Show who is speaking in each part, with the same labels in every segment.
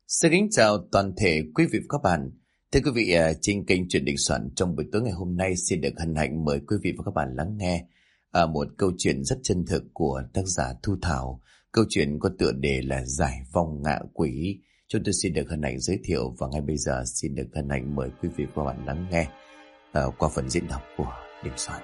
Speaker 1: Xin kính chào toàn thể quý vị và các bạn. Thưa quý vị, trên kênh Chuyện Đình Soạn trong buổi tối ngày hôm nay xin được hân hạnh mời quý vị và các bạn lắng nghe một câu chuyện rất chân thực của tác giả Thu Thảo. Câu chuyện có tựa đề là Giải vong ngạ quỷ. Chúng tôi xin được hân hạnh giới thiệu và ngay bây giờ xin được hân hạnh mời quý vị và các bạn lắng nghe qua phần diễn đọc của Đình Soạn.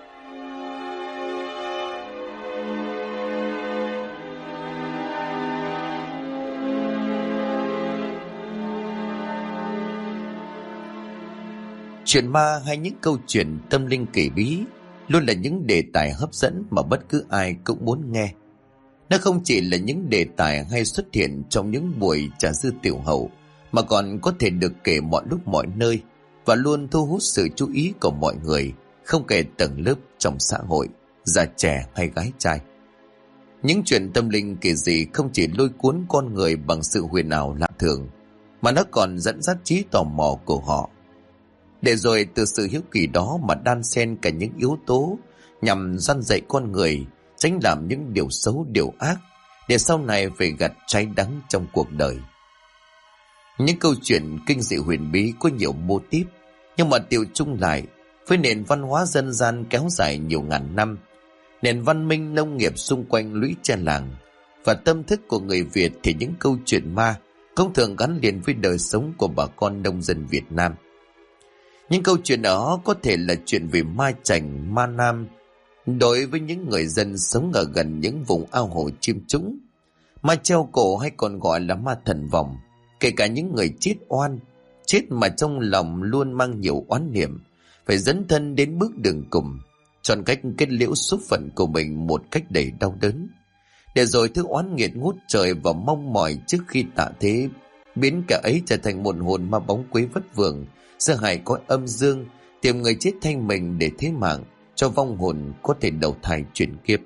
Speaker 1: Chuyện ma hay những câu chuyện tâm linh kỳ bí luôn là những đề tài hấp dẫn mà bất cứ ai cũng muốn nghe. Nó không chỉ là những đề tài hay xuất hiện trong những buổi trà dư tiểu hậu, mà còn có thể được kể mọi lúc mọi nơi và luôn thu hút sự chú ý của mọi người, không kể tầng lớp trong xã hội, già trẻ hay gái trai. Những chuyện tâm linh kỳ dị không chỉ lôi cuốn con người bằng sự huyền ảo lạ thường, mà nó còn dẫn dắt trí tò mò của họ. Để rồi từ sự hiếu kỳ đó mà đan xen cả những yếu tố nhằm răn dạy con người tránh làm những điều xấu điều ác, để sau này phải gặt trái đắng trong cuộc đời. Những câu chuyện kinh dị huyền bí có nhiều mô típ, nhưng mà tiêu chung lại với nền văn hóa dân gian kéo dài nhiều ngàn năm, nền văn minh nông nghiệp xung quanh lũy tre làng và tâm thức của người Việt, thì những câu chuyện ma cũng thường gắn liền với đời sống của bà con nông dân Việt Nam. Những câu chuyện đó có thể là chuyện về ma chành, ma nam đối với những người dân sống ở gần những vùng ao hồ chim trũng, ma treo cổ hay còn gọi là ma thần vòng, kể cả những người chết oan, chết mà trong lòng luôn mang nhiều oán niệm, phải dấn thân đến bước đường cùng, chọn cách kết liễu số phận của mình một cách đầy đau đớn, để rồi thứ oán nghiệt ngút trời và mong mỏi trước khi tạ thế, biến cả ấy trở thành một hồn ma bóng quế vất vưởng giữa hai cõi âm dương, tìm người chết thay mình để thế mạng cho vong hồn có thể đầu thai chuyển kiếp.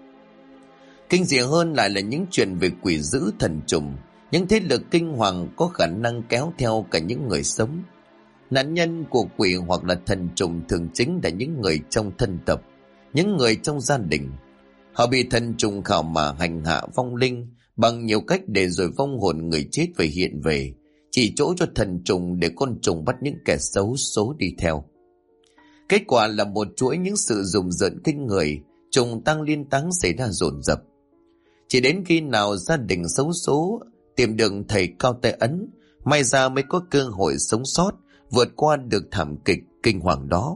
Speaker 1: Kinh dị hơn lại là những chuyện về quỷ dữ thần trùng, những thế lực kinh hoàng có khả năng kéo theo cả những người sống. Nạn nhân của quỷ hoặc là thần trùng thường chính là những người trong thân tộc, những người trong gia đình. Họ bị thần trùng khảo mà hành hạ vong linh bằng nhiều cách, để rồi vong hồn người chết phải hiện về, chỉ chỗ cho thần trùng để con trùng bắt những kẻ xấu số đi theo. Kết quả là một chuỗi những sự rùng rợn kinh người, trùng tăng liên táng xảy ra dồn dập. Chỉ đến khi nào gia đình xấu số tìm được thầy cao tay ấn, may ra mới có cơ hội sống sót, vượt qua được thảm kịch kinh hoàng đó.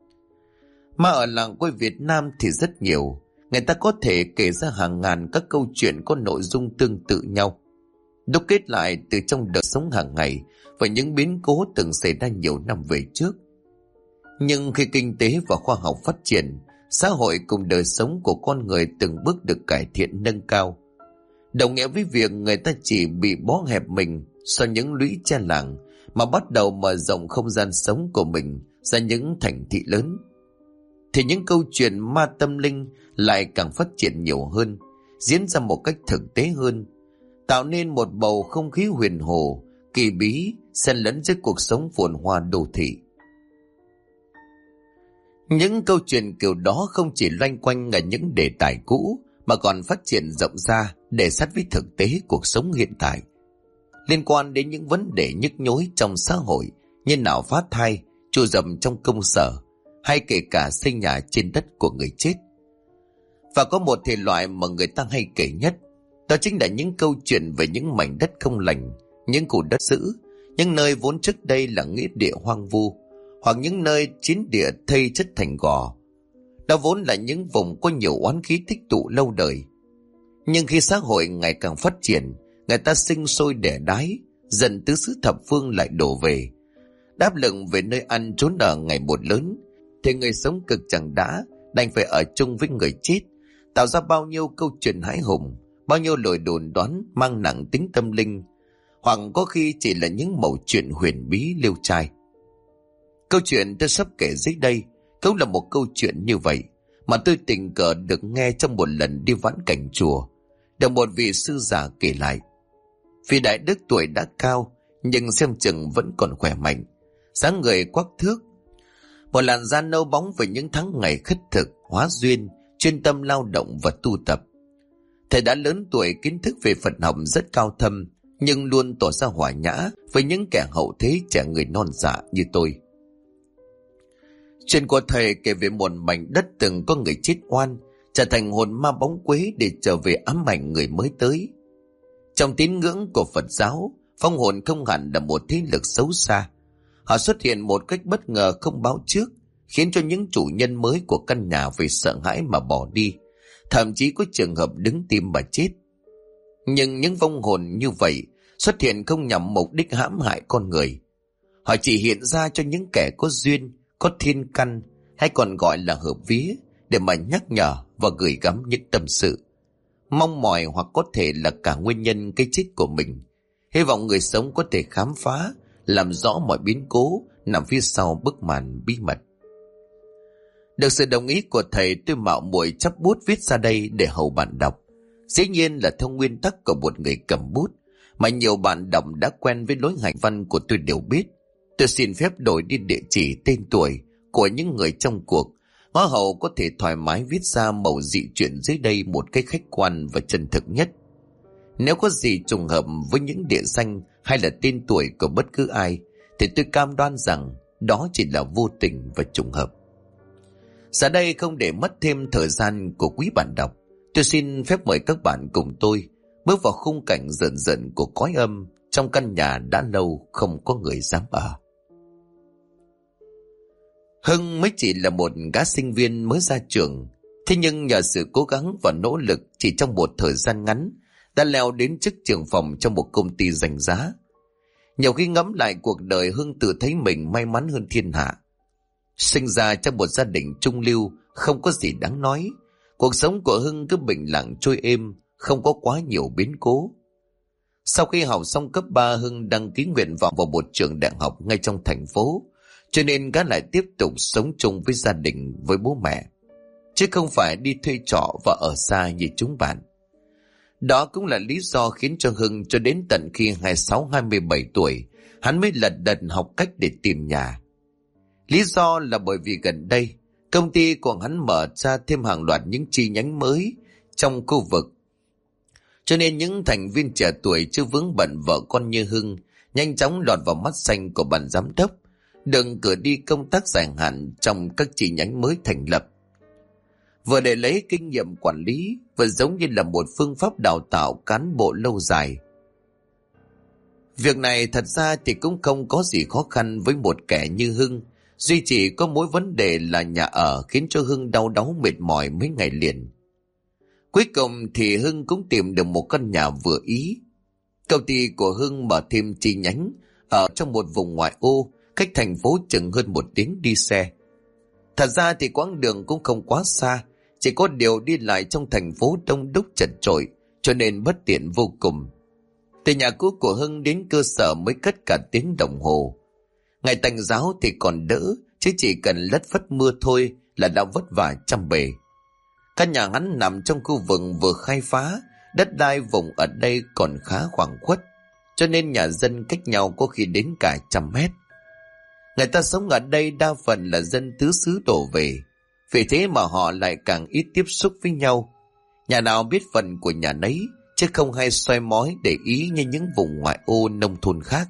Speaker 1: Mà ở làng quê Việt Nam thì rất nhiều, người ta có thể kể ra hàng ngàn các câu chuyện có nội dung tương tự nhau, đúc kết lại từ trong đời sống hàng ngày và những biến cố từng xảy ra nhiều năm về trước. Nhưng khi kinh tế và khoa học phát triển, xã hội cùng đời sống của con người từng bước được cải thiện nâng cao, đồng nghĩa với việc người ta chỉ bị bó hẹp mình sau những lũy tre làng, mà bắt đầu mở rộng không gian sống của mình ra những thành thị lớn, thì những câu chuyện ma tâm linh lại càng phát triển nhiều hơn, diễn ra một cách thực tế hơn, tạo nên một bầu không khí huyền hồ, kỳ bí, xen lẫn giữa cuộc sống phồn hoa đô thị. Những câu chuyện kiểu đó không chỉ loanh quanh ở những đề tài cũ, mà còn phát triển rộng ra để sát với thực tế cuộc sống hiện tại, liên quan đến những vấn đề nhức nhối trong xã hội như nào phá thai, trù dầm trong công sở, hay kể cả xây nhà trên đất của người chết. Và có một thể loại mà người ta hay kể nhất, đó chính là những câu chuyện về những mảnh đất không lành, những khu đất dữ, những nơi vốn trước đây là nghĩa địa hoang vu, hoặc những nơi chiến địa thây chất thành gò. Đó vốn là những vùng có nhiều oán khí tích tụ lâu đời. Nhưng khi xã hội ngày càng phát triển, người ta sinh sôi đẻ đái, dần tứ xứ thập phương lại đổ về. Đáp lực về nơi ăn trốn ở ngày một lớn, thì người sống cực chẳng đã đành phải ở chung với người chết, tạo ra bao nhiêu câu chuyện hãi hùng, bao nhiêu lời đồn đoán mang nặng tính tâm linh, hoặc có khi chỉ là những mẩu chuyện huyền bí liêu trai. Câu chuyện tôi sắp kể dưới đây cũng là một câu chuyện như vậy, mà tôi tình cờ được nghe trong một lần đi vãn cảnh chùa, được một vị sư già kể lại. Vì đại đức tuổi đã cao, nhưng xem chừng vẫn còn khỏe mạnh, dáng người quắc thước, một làn da nâu bóng về những tháng ngày khất thực, hóa duyên, chuyên tâm lao động và tu tập. Thầy đã lớn tuổi, kiến thức về Phật học rất cao thâm, nhưng luôn tỏ ra hòa nhã với những kẻ hậu thế trẻ người non dạ như tôi. Chuyện của thầy kể về một mảnh đất từng có người chết oan, trở thành hồn ma bóng quế để trở về ám ảnh người mới tới. Trong tín ngưỡng của Phật giáo, phong hồn không hẳn là một thế lực xấu xa. Họ xuất hiện một cách bất ngờ không báo trước, khiến cho những chủ nhân mới của căn nhà vì sợ hãi mà bỏ đi, thậm chí có trường hợp đứng tim mà chết. Nhưng những vong hồn như vậy xuất hiện không nhằm mục đích hãm hại con người. Họ chỉ hiện ra cho những kẻ có duyên, có thiên căn, hay còn gọi là hợp vía, để mà nhắc nhở và gửi gắm những tâm sự, mong mỏi hoặc có thể là cả nguyên nhân cái chết của mình. Hy vọng người sống có thể khám phá, làm rõ mọi biến cố nằm phía sau bức màn bí mật. Được sự đồng ý của thầy, tôi mạo muội chắp bút viết ra đây để hầu bạn đọc. Dĩ nhiên là theo nguyên tắc của một người cầm bút, mà nhiều bạn đọc đã quen với lối hành văn của tôi đều biết. Tôi xin phép đổi đi địa chỉ, tên tuổi của những người trong cuộc. Hoa hậu có thể thoải mái viết ra mẩu dị chuyện dưới đây một cách khách quan và chân thực nhất. Nếu có gì trùng hợp với những địa danh hay là tên tuổi của bất cứ ai, thì tôi cam đoan rằng đó chỉ là vô tình và trùng hợp. Giờ đây không để mất thêm thời gian của quý bạn đọc, tôi xin phép mời các bạn cùng tôi bước vào khung cảnh rợn rợn của cõi âm trong căn nhà đã lâu không có người dám ở. Hưng mới chỉ là một gã sinh viên mới ra trường, thế nhưng nhờ sự cố gắng và nỗ lực chỉ trong một thời gian ngắn đã leo đến chức trưởng phòng trong một công ty danh giá. Nhiều khi ngẫm lại cuộc đời, Hưng tự thấy mình may mắn hơn thiên hạ. Sinh ra trong một gia đình trung lưu, không có gì đáng nói. Cuộc sống của Hưng cứ bình lặng trôi êm, không có quá nhiều biến cố. Sau khi học xong cấp 3, Hưng đăng ký nguyện vọng vào một trường đại học ngay trong thành phố, cho nên gã lại tiếp tục sống chung với gia đình, với bố mẹ, chứ không phải đi thuê trọ và ở xa như chúng bạn. Đó cũng là lý do khiến cho Hưng cho đến tận khi 26-27 tuổi, hắn mới lật đật học cách để tìm nhà. Lý do là bởi vì gần đây, công ty của hắn mở ra thêm hàng loạt những chi nhánh mới trong khu vực. Cho nên những thành viên trẻ tuổi chưa vướng bận vợ con như Hưng nhanh chóng lọt vào mắt xanh của ban giám đốc, đừng cử đi công tác dài hạn trong các chi nhánh mới thành lập. Vừa để lấy kinh nghiệm quản lý, vừa giống như là một phương pháp đào tạo cán bộ lâu dài. Việc này thật ra thì cũng không có gì khó khăn với một kẻ như Hưng, duy chỉ có mối vấn đề là nhà ở khiến cho Hưng đau đáu mệt mỏi mấy ngày liền. Cuối cùng thì Hưng cũng tìm được một căn nhà vừa ý. Công ty của Hưng mở thêm chi nhánh ở trong một vùng ngoại ô, cách thành phố chừng hơn 1 tiếng đi xe. Thật ra thì quãng đường cũng không quá xa, chỉ có điều đi lại trong thành phố đông đúc chật chội, cho nên bất tiện vô cùng. Từ nhà cũ của Hưng đến cơ sở mới cất cả tiếng đồng hồ. Ngày tạnh giáo thì còn đỡ, chứ chỉ cần lất phất mưa thôi là đã vất vả trăm bề. Căn nhà hắn nằm trong khu vực vừa khai phá, đất đai vùng ở đây còn khá khoảng khuất, cho nên nhà dân cách nhau có khi đến cả 100 mét. Người ta sống ở đây đa phần là dân tứ xứ đổ về, vì thế mà họ lại càng ít tiếp xúc với nhau. Nhà nào biết phần của nhà nấy, chứ không hay soi mói để ý như những vùng ngoại ô nông thôn khác.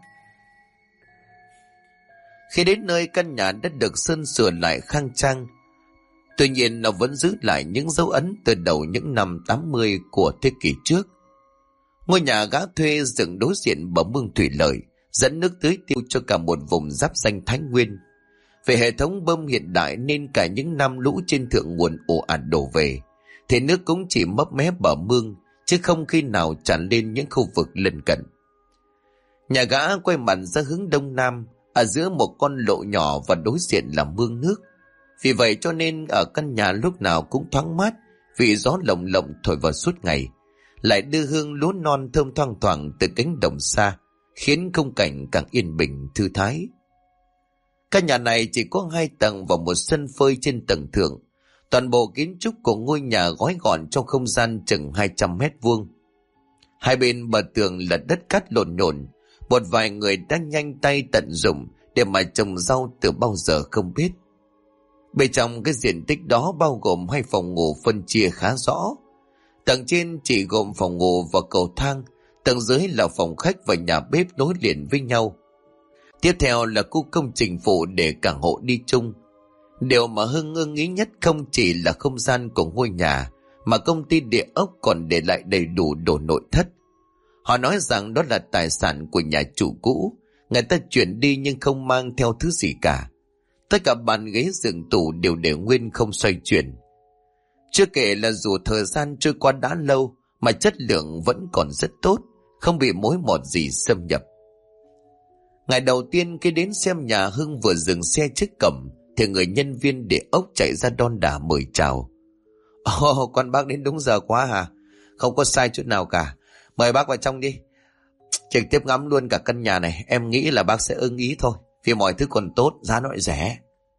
Speaker 1: Khi đến nơi, căn nhà đã được sơn sửa lại khang trang. Tuy nhiên nó vẫn giữ lại những dấu ấn từ đầu những năm 80 của thế kỷ trước. Ngôi nhà gã thuê dựng đối diện bờ mương thủy lợi, dẫn nước tưới tiêu cho cả một vùng giáp ranh Thái Nguyên. Về hệ thống bơm hiện đại nên cả những năm lũ trên thượng nguồn ồ ạt đổ về, thì nước cũng chỉ mấp mé bờ mương, chứ không khi nào tràn lên những khu vực lân cận. Nhà gã quay mặt ra hướng đông nam, ở giữa một con lộ nhỏ và đối diện là mương nước. Vì vậy cho nên ở căn nhà lúc nào cũng thoáng mát, vì gió lồng lộng thổi vào suốt ngày, lại đưa hương lúa non thơm thoang thoảng từ cánh đồng xa, khiến khung cảnh càng yên bình thư thái. Căn nhà này chỉ có 2 tầng và một sân phơi trên tầng thượng. Toàn bộ kiến trúc của ngôi nhà gói gọn trong không gian chừng 200 mét vuông. Hai bên bờ tường là đất cát lộn nhộn, một vài người đang nhanh tay tận dụng để mà trồng rau từ bao giờ không biết. Bên trong cái diện tích đó bao gồm 2 phòng ngủ phân chia khá rõ. Tầng trên chỉ gồm phòng ngủ và cầu thang, Tầng dưới là phòng khách và nhà bếp nối liền với nhau. Tiếp theo là khu công trình phụ để cả hộ đi chung. Điều mà Hưng ưng ý nhất không chỉ là không gian của ngôi nhà, mà công ty địa ốc còn để lại đầy đủ đồ nội thất. Họ nói rằng đó là tài sản của nhà chủ cũ, người ta chuyển đi nhưng không mang theo thứ gì cả. Tất cả bàn ghế giường tủ đều để nguyên không xoay chuyển. Chưa kể là dù thời gian trôi qua đã lâu mà chất lượng vẫn còn rất tốt, không bị mối mọt gì xâm nhập. Ngày đầu tiên khi đến xem nhà, Hưng vừa dừng xe trước cổng thì người nhân viên địa ốc chạy ra đon đả mời chào. Ồ, con bác đến đúng giờ quá hả? Không có sai chút nào cả. Mời bác vào trong đi. Trực tiếp ngắm luôn cả căn nhà này, em nghĩ là bác sẽ ưng ý thôi. Vì mọi thứ còn tốt, giá nó lại rẻ.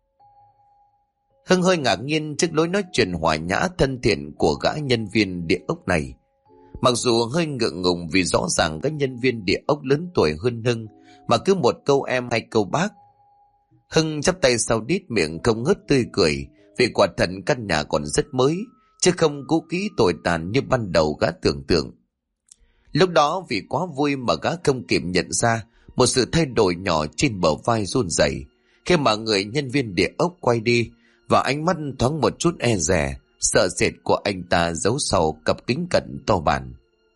Speaker 1: Hưng hơi ngạc nhiên trước lối nói chuyện hòa nhã thân thiện của gã nhân viên địa ốc này. Mặc dù hơi ngượng ngùng vì rõ ràng các nhân viên địa ốc lớn tuổi hơn Hưng, mà cứ một câu em hay câu bác. Hưng chắp tay sau đít, miệng không ngớt tươi cười, vì quả thật căn nhà còn rất mới, chứ không cũ kỹ tồi tàn như ban đầu gã tưởng tượng. Lúc đó vì quá vui mà gã không kịp nhận ra một sự thay đổi nhỏ trên bờ vai run rẩy khi mà người nhân viên địa ốc quay đi, và ánh mắt thoáng một chút e dè, sợ sệt của anh ta giấu sau cặp kính cận to bản.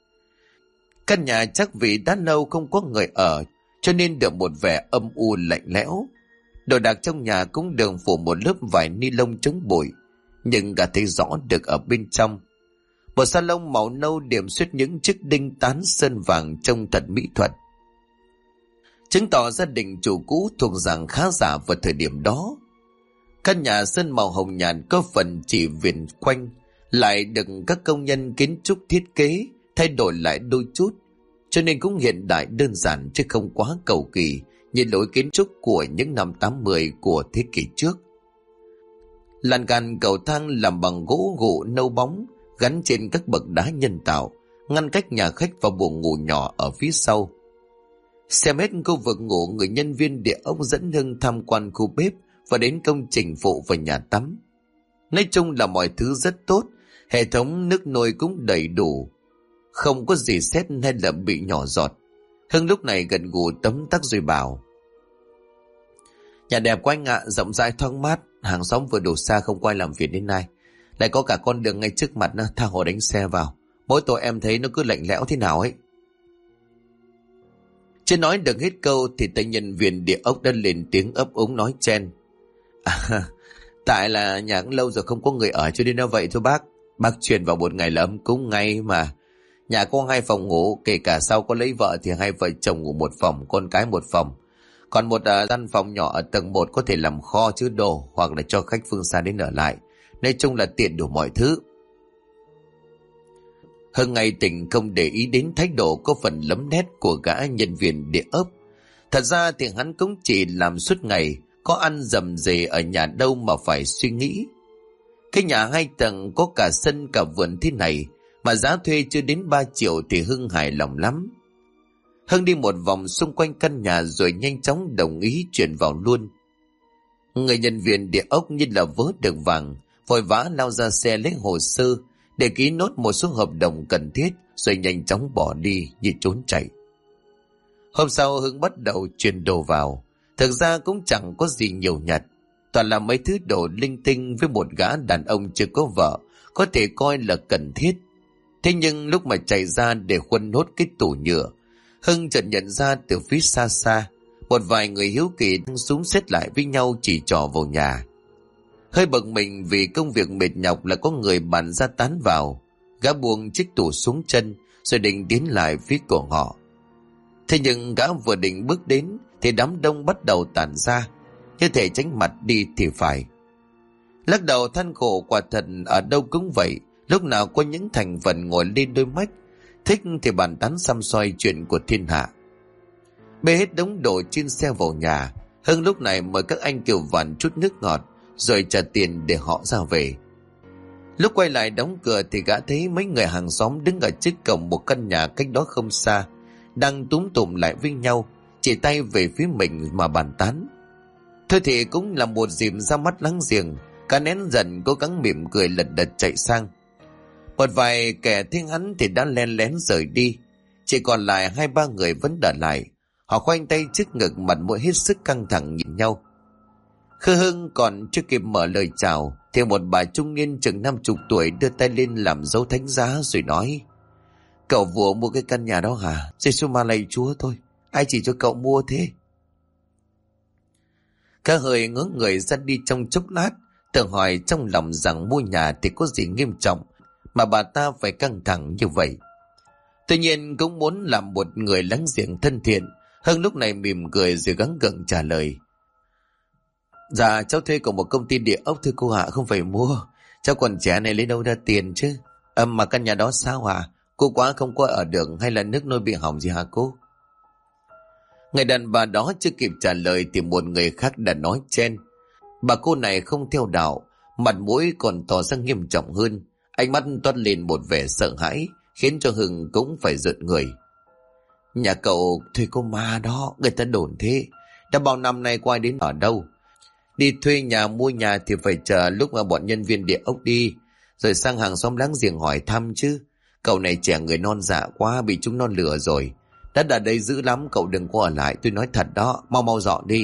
Speaker 1: Căn nhà chắc vì đã lâu không có người ở, cho nên được một vẻ âm u lạnh lẽo. Đồ đạc trong nhà cũng được phủ một lớp vải ni lông chống bụi, nhưng gã thấy rõ được ở bên trong. Một salon màu nâu điểm xuyết những chiếc đinh tán sơn vàng trông thật mỹ thuật, chứng tỏ gia đình chủ cũ thuộc dạng khá giả vào thời điểm đó. Căn nhà sơn màu hồng nhạt có phần chỉ viền quanh, lại được các công nhân kiến trúc thiết kế thay đổi lại đôi chút, cho nên cũng hiện đại đơn giản chứ không quá cầu kỳ như lối kiến trúc của những năm 80 của thế kỷ trước. Lan can cầu thang làm bằng gỗ gụ nâu bóng, gắn trên các bậc đá nhân tạo, ngăn cách nhà khách và buồng ngủ nhỏ ở phía sau. Xem hết khu vực ngủ, người nhân viên địa ốc dẫn Hưng tham quan khu bếp và đến công trình phụ và nhà tắm. Nói chung là mọi thứ rất tốt, hệ thống nước nôi cũng đầy đủ, không có gì sét hay là bị nhỏ giọt. Hưng lúc này gần gù tấm tắc rồi bảo: nhà đẹp quá anh ạ, rộng rãi thoáng mát, hàng xóm vừa đủ xa không quay làm phiền đến nay, lại có cả con đường ngay trước mặt, tha hồ đánh xe vào. Mỗi tối em thấy nó cứ lạnh lẽo thế nào ấy. Chưa nói được hết câu thì tay nhân viên địa ốc đã lên tiếng ấp úng nói chen: tại là nhà cũng lâu rồi không có người ở cho nên nó vậy thôi bác. Bác chuyển vào một ngày là ấm cúng ngay mà. Nhà có 2 phòng ngủ, kể cả sau có lấy vợ thì 2 vợ chồng ngủ 1 phòng, con cái 1 phòng. Còn một gian phòng nhỏ ở tầng 1 có thể làm kho chứa đồ hoặc là cho khách phương xa đến ở lại. Nói chung là tiện đủ mọi thứ. Hưng ngày tỉnh không để ý đến thái độ có phần lấm nét của gã nhân viên địa ốc. Thật ra thì hắn cũng chỉ làm suốt ngày, có ăn dầm dề ở nhà đâu mà phải suy nghĩ. Cái nhà 2 tầng có cả sân cả vườn thế này mà giá thuê chưa đến 3 triệu thì Hưng hài lòng lắm. Hưng đi một vòng xung quanh căn nhà rồi nhanh chóng đồng ý chuyển vào luôn. Người nhân viên địa ốc như là vớ được vàng, vội vã lao ra xe lấy hồ sơ để ký nốt một số hợp đồng cần thiết rồi nhanh chóng bỏ đi như trốn chạy. Hôm sau Hưng bắt đầu chuyển đồ vào. Thực ra cũng chẳng có gì nhiều nhặt, toàn là mấy thứ đồ linh tinh với một gã đàn ông chưa có vợ có thể coi là cần thiết. Thế nhưng lúc mà chạy ra để khuân nốt cái tủ nhựa, Hưng chợt nhận ra từ phía xa xa một vài người hiếu kỳ đang xúm xít lại với nhau chỉ trỏ vào nhà. Hơi bực mình vì công việc mệt nhọc là có người bàn ra tán vào, gã buông chiếc tủ xuống chân rồi định tiến lại phía của họ. Thế nhưng gã vừa định bước đến thì đám đông bắt đầu tản ra, như thể tránh mặt đi thì phải. Lắc đầu than khổ, quả thật ở đâu cũng vậy, lúc nào có những thành phần ngồi lên đôi mách, thích thì bàn tán xăm xoay chuyện của thiên hạ. Bê hết đống đồ trên xe vào nhà, Hưng lúc này mời các anh Kiều Vạn chút nước ngọt rồi trả tiền để họ ra về. Lúc quay lại đóng cửa thì gã thấy mấy người hàng xóm đứng ở trước cổng một căn nhà cách đó không xa, đang túm tụm lại với nhau, chỉ tay về phía mình mà bàn tán. Thôi thì cũng là một dịp ra mắt láng giềng, cả nén giận cố gắng mỉm cười lật đật chạy sang. Một vài kẻ thấy hắn thì đã len lén rời đi, Chỉ còn lại 2-3 người vẫn đợi lại. Họ khoanh tay trước ngực, mặt mũi hết sức căng thẳng nhìn nhau. Khư Hưng còn chưa kịp mở lời chào thì một bà trung niên chừng 50 tuổi đưa tay lên làm dấu thánh giá rồi nói: Cậu vừa mua cái căn nhà đó hả? Giê-xu ma lạy Chúa thôi, ai chỉ cho cậu mua thế? Cả hơi ngớ người ra đi trong chốc lát, tự hỏi trong lòng rằng mua nhà thì có gì nghiêm trọng mà bà ta phải căng thẳng như vậy. Tuy nhiên cũng muốn làm một người láng giềng thân thiện. Hưng lúc này mỉm cười rồi gắng gượng trả lời: Dạ cháu thuê của một công ty địa ốc thưa cô ạ, không phải mua. Cháu còn trẻ này lấy đâu ra tiền chứ. Mà căn nhà đó sao hả? Cô quá không có ở được hay là nước nôi bị hỏng gì hả cô? Người đàn bà đó chưa kịp trả lời thì một người khác đã nói chen: Bà cô này không theo đạo, mặt mũi còn tỏ ra nghiêm trọng hơn, ánh mắt toát lên một vẻ sợ hãi, khiến cho Hưng cũng phải rợn người. Nhà cậu thuê cô ma đó, người ta đồn thế. Đã bao năm nay qua đến ở đâu? Đi thuê nhà mua nhà thì phải chờ lúc mà bọn nhân viên địa ốc đi, rồi sang hàng xóm láng giềng hỏi thăm chứ. Cậu này trẻ người non dạ quá, bị chúng non lừa rồi. Đất ở đây dữ lắm, cậu đừng có ở lại, tôi nói thật đó, mau mau dọn đi.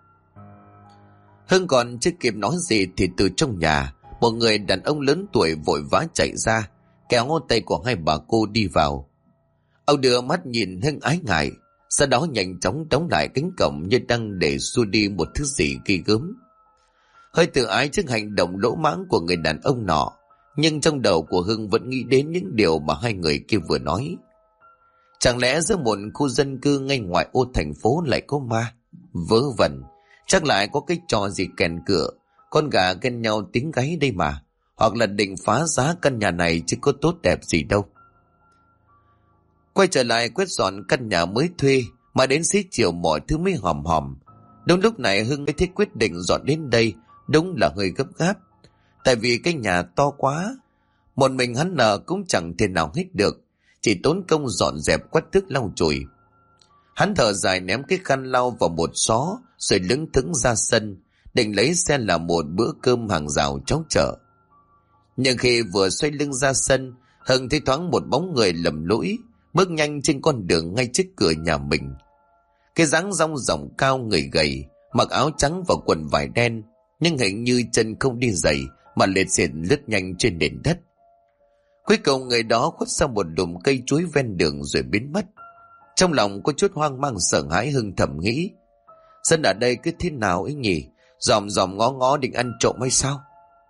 Speaker 1: Hưng còn chưa kịp nói gì thì từ trong nhà, một người đàn ông lớn tuổi vội vã chạy ra, kéo tay của hai bà cô đi vào. Ông đưa mắt nhìn Hưng ái ngại, sau đó nhanh chóng đóng lại cánh cổng như đang để xua đi một thứ gì ghê gớm. Hơi tự ái trước hành động lỗ mãng của người đàn ông nọ, nhưng trong đầu của Hưng vẫn nghĩ đến những điều mà hai người kia vừa nói. Chẳng lẽ giữa một khu dân cư ngay ngoài ô thành phố lại có ma? Vớ vẩn, chắc lại có cái trò gì kèn cửa, con gà ghen nhau tiếng gáy đây mà. Hoặc là định phá giá căn nhà này chứ có tốt đẹp gì đâu. Quay trở lại quét dọn căn nhà mới thuê, mà đến xế chiều mọi thứ mới hòm hòm. Đúng lúc này Hưng mới thấy quyết định dọn đến đây đúng là hơi gấp gáp. Tại vì cái nhà to quá, một mình hắn nợ cũng chẳng thể nào hết được, chỉ tốn công dọn dẹp quét tước lau chùi. Hắn thở dài ném cái khăn lau vào một xó rồi lững thững ra sân, định lấy xe làm một bữa cơm hàng rào cháo chợ. Nhưng khi vừa xoay lưng ra sân, Hưng thấy thoáng một bóng người lầm lũi bước nhanh trên con đường ngay trước cửa nhà mình. Cái dáng dong dỏng cao người gầy, mặc áo trắng và quần vải đen, nhưng hình như chân không đi giày mà lết xệt lướt nhanh trên nền đất. Cuối cùng người đó khuất sang một đùm cây chuối ven đường rồi biến mất. Trong lòng có chút hoang mang sợ hãi, Hưng thầm nghĩ: dân ở đây cứ thế nào ấy nhỉ, dòm dòm ngó ngó định ăn trộm hay sao?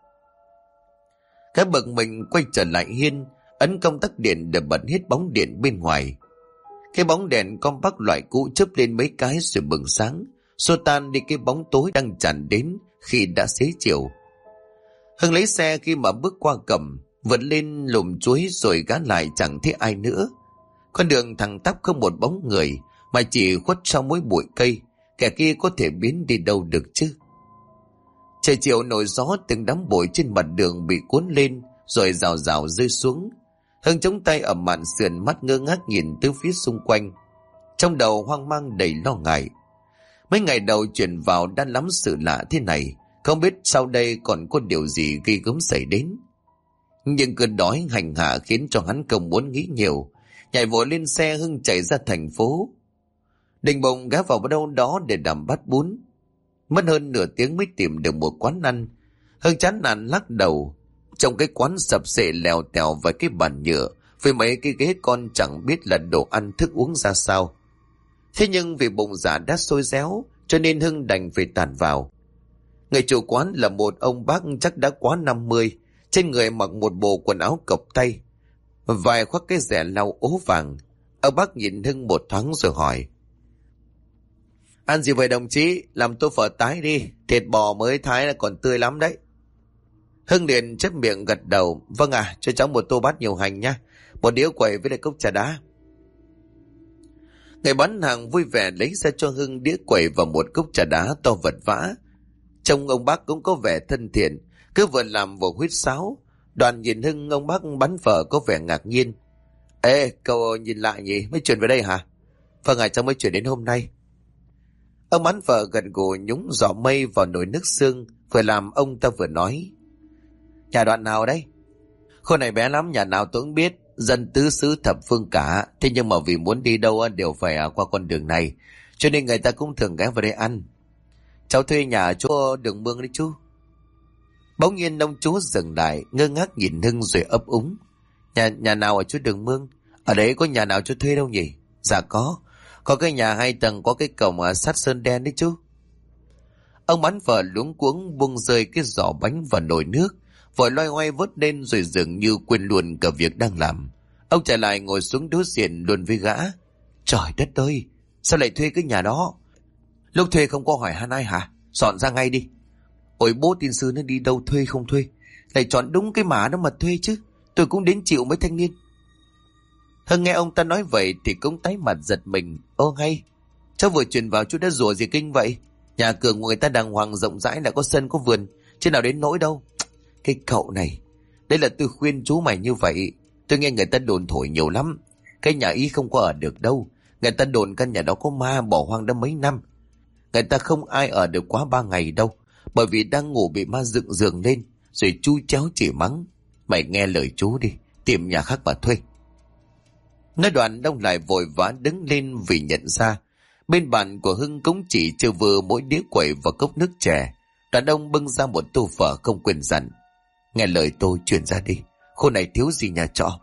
Speaker 1: Cái bực mình quay trở lại hiên, ấn công tắc điện để bật hết bóng điện bên ngoài. Cái bóng đèn compact loại cũ chớp lên mấy cái rồi bừng sáng, xua tan đi cái bóng tối đang tràn đến khi đã xế chiều. Hưng lấy xe khi mà bước qua cầm, vượt lên lùm chuối rồi gã lại chẳng thấy ai nữa. Con đường thẳng tắp không một bóng người, mà chỉ khuất sau mỗi bụi cây, kẻ kia có thể biến đi đâu được chứ? Trời chiều nổi gió, từng đám bụi trên mặt đường bị cuốn lên rồi rào rào rơi xuống. Hưng chống tay ở mạn sườn, mắt ngơ ngác nhìn tứ phía xung quanh, trong đầu hoang mang đầy lo ngại. Mấy ngày đầu chuyển vào đã lắm sự lạ thế này, không biết sau đây còn có điều gì ghê gớm xảy đến. Nhưng cơn đói hành hạ khiến cho hắn không muốn nghĩ nhiều, nhảy vội lên xe Hưng chạy ra thành phố. Định bụng ghé vào đâu đó để làm bát bún. Mất hơn nửa tiếng mới tìm được một quán ăn. Hưng chán nản lắc đầu. Trong cái quán sập xệ lèo tèo vài cái bàn nhựa với mấy cái ghế con chẳng biết là đồ ăn thức uống ra sao. Thế nhưng vì bụng dạ đã sôi réo cho nên Hưng đành phải tản vào. Người chủ quán là một ông bác chắc đã quá 50, trên người mặc một bộ quần áo cộc tay, vài khoác cái rẻ lau ố vàng. Ông bác nhìn Hưng một thoáng rồi hỏi: ăn gì vậy đồng chí? Làm tô phở tái đi, thịt bò mới thái là còn tươi lắm đấy. Hưng liền chép miệng gật đầu: vâng à, cho cháu một tô bát nhiều hành nhá, một đĩa quẩy với lại cốc trà đá. Người bán hàng vui vẻ lấy ra cho Hưng đĩa quẩy và một cốc trà đá to vật vã. Trông ông bác cũng có vẻ thân thiện, cứ vừa làm vừa huýt sáo. Đoàn nhìn Hưng, ông bác bán phở có vẻ ngạc nhiên: ê, cậu nhìn lại nhỉ, mới chuyển về đây hả? Vâng à, cháu mới chuyển đến hôm nay. Ông bán phở gần gù nhúng giỏ mây vào nồi nước xương, vừa làm ông ta vừa nói: nhà đoạn nào đấy? Khu này bé lắm, nhà nào tôi cũng biết, dân tứ xứ thập phương cả. Thế nhưng mà vì muốn đi đâu đều phải qua con đường này, cho nên người ta cũng thường ghé vào đây ăn. Cháu thuê nhà chỗ đường Mương đấy chú. Bỗng nhiên ông chú dừng lại, ngơ ngác nhìn Hưng rồi ấp úng. Nhà nào ở chỗ đường Mương? Ở đấy có nhà nào cho thuê đâu nhỉ? Dạ có cái nhà 2 tầng có cái cổng sắt sơn đen đấy chú. Ông bán phở luống cuống buông rơi cái giỏ bánh vào nồi nước, vội loay hoay vớt lên rồi dường như quên luôn cả việc đang làm. Ông trở lại ngồi xuống đối diện luôn với gã. Trời đất ơi, sao lại thuê cái nhà đó? Lúc thuê không có hỏi han ai hả? Dọn ra ngay đi. Ôi bố tin sư nó đi đâu thuê không thuê, lại chọn đúng cái mã đó mà thuê chứ. Tôi cũng đến chịu mấy thanh niên. Hưng nghe ông ta nói vậy thì cũng tái mặt giật mình. Ô hay, cháu vừa chuyển vào chú đã rủa gì kinh vậy? Nhà cửa của người ta đàng hoàng rộng rãi, đã có sân có vườn, chứ nào đến nỗi đâu. Cái cậu này, đây là tôi khuyên chú mày như vậy. Tôi nghe người ta đồn thổi nhiều lắm. Cái nhà ý không có ở được đâu. Người ta đồn căn nhà đó có ma, bỏ hoang đã mấy năm. Người ta không ai ở được quá 3 ngày đâu, bởi vì đang ngủ bị ma dựng giường lên, rồi chú cháu chỉ mắng. Mày nghe lời chú đi, tìm nhà khác mà thuê. Nói đoạn Đông lại vội vã đứng lên vì nhận ra bên bàn của Hưng cũng chỉ chưa vừa mỗi đĩa quẩy và cốc nước chè. Đàn ông bưng ra một tô phở không quên dặn. Nghe lời tôi chuyển ra đi, khu này thiếu gì nhà trọ.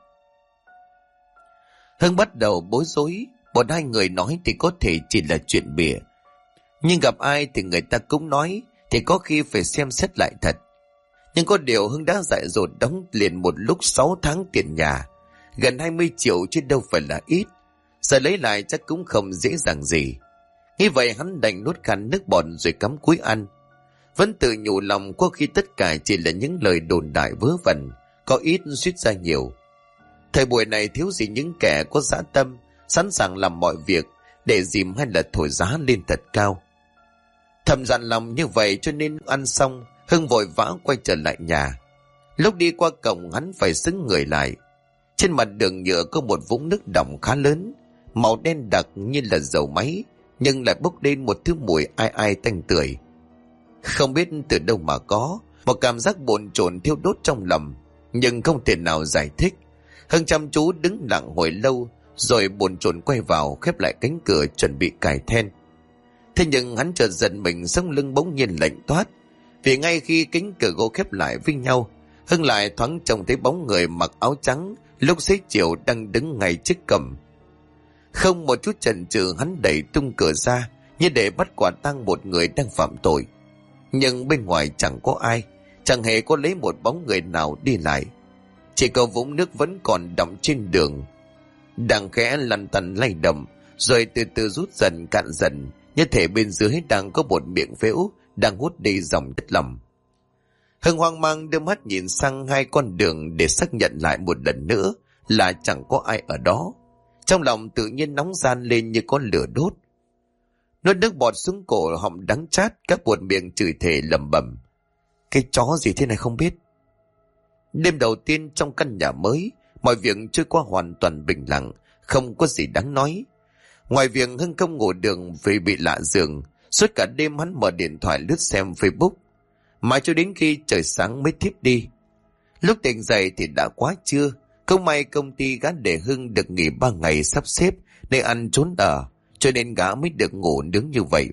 Speaker 1: Hưng bắt đầu bối rối. Bọn hai người nói thì có thể chỉ là chuyện bịa, nhưng gặp ai thì người ta cũng nói, thì có khi phải xem xét lại thật. Nhưng có điều Hưng đã dại dột đóng liền một lúc 6 tháng tiền nhà, gần 20 triệu chứ đâu phải là ít. Giờ lấy lại chắc cũng không dễ dàng gì. Nghĩ vậy hắn đành nuốt khăn nước bọt rồi cắm cúi ăn. Vẫn tự nhủ lòng có khi tất cả chỉ là những lời đồn đại vớ vẩn, có ít suýt ra nhiều. Thời buổi này thiếu gì những kẻ có dã tâm, sẵn sàng làm mọi việc để dìm hay là thổi giá lên thật cao. Thầm dặn lòng như vậy cho nên ăn xong, Hưng vội vã quay trở lại nhà. Lúc đi qua cổng hắn phải xứng người lại. Trên mặt đường nhựa có một vũng nước đọng khá lớn, màu đen đặc như là dầu máy, nhưng lại bốc lên một thứ mùi ai ai tanh tưởi. Không biết từ đâu mà có một cảm giác bồn chồn thiêu đốt trong lòng, nhưng không thể nào giải thích. Hưng chăm chú đứng lặng hồi lâu, rồi bồn chồn quay vào khép lại cánh cửa chuẩn bị cài then. Thế nhưng hắn chợt giật mình, sống lưng bỗng nhiên lạnh toát, vì ngay khi cánh cửa gỗ khép lại với nhau, Hưng lại thoáng trông thấy bóng người mặc áo trắng lúc xế chiều đang đứng ngay trước cổng. Không một chút chần chừ, hắn đẩy tung cửa ra như để bắt quả tang một người đang phạm tội. Nhưng bên ngoài chẳng có ai, chẳng hề có lấy một bóng người nào đi lại. Chỉ có vũng nước vẫn còn đọng trên đường, đang khẽ lăn tăn lay động, rồi từ từ rút dần cạn dần, như thể bên dưới đang có một miệng phễu đang hút đi dòng đất lòng. Hưng hoang mang đưa mắt nhìn sang hai con đường để xác nhận lại một lần nữa là chẳng có ai ở đó. Trong lòng tự nhiên nóng ran lên như có lửa đốt. Nuốt nước bọt xuống cổ họng đắng chát, các buột miệng chửi thề lẩm bẩm. Cái chó gì thế này không biết. Đêm đầu tiên trong căn nhà mới, mọi việc trôi qua hoàn toàn bình lặng, không có gì đáng nói. Ngoài việc Hưng không ngủ được vì bị lạ giường, suốt cả đêm hắn mở điện thoại lướt xem Facebook, mãi cho đến khi trời sáng mới thiếp đi. Lúc tỉnh dậy thì đã quá trưa. Không may công ty gã để Hưng được nghỉ 3 ngày sắp xếp để ăn trốn ở, cho nên gã mới được ngủ nướng như vậy.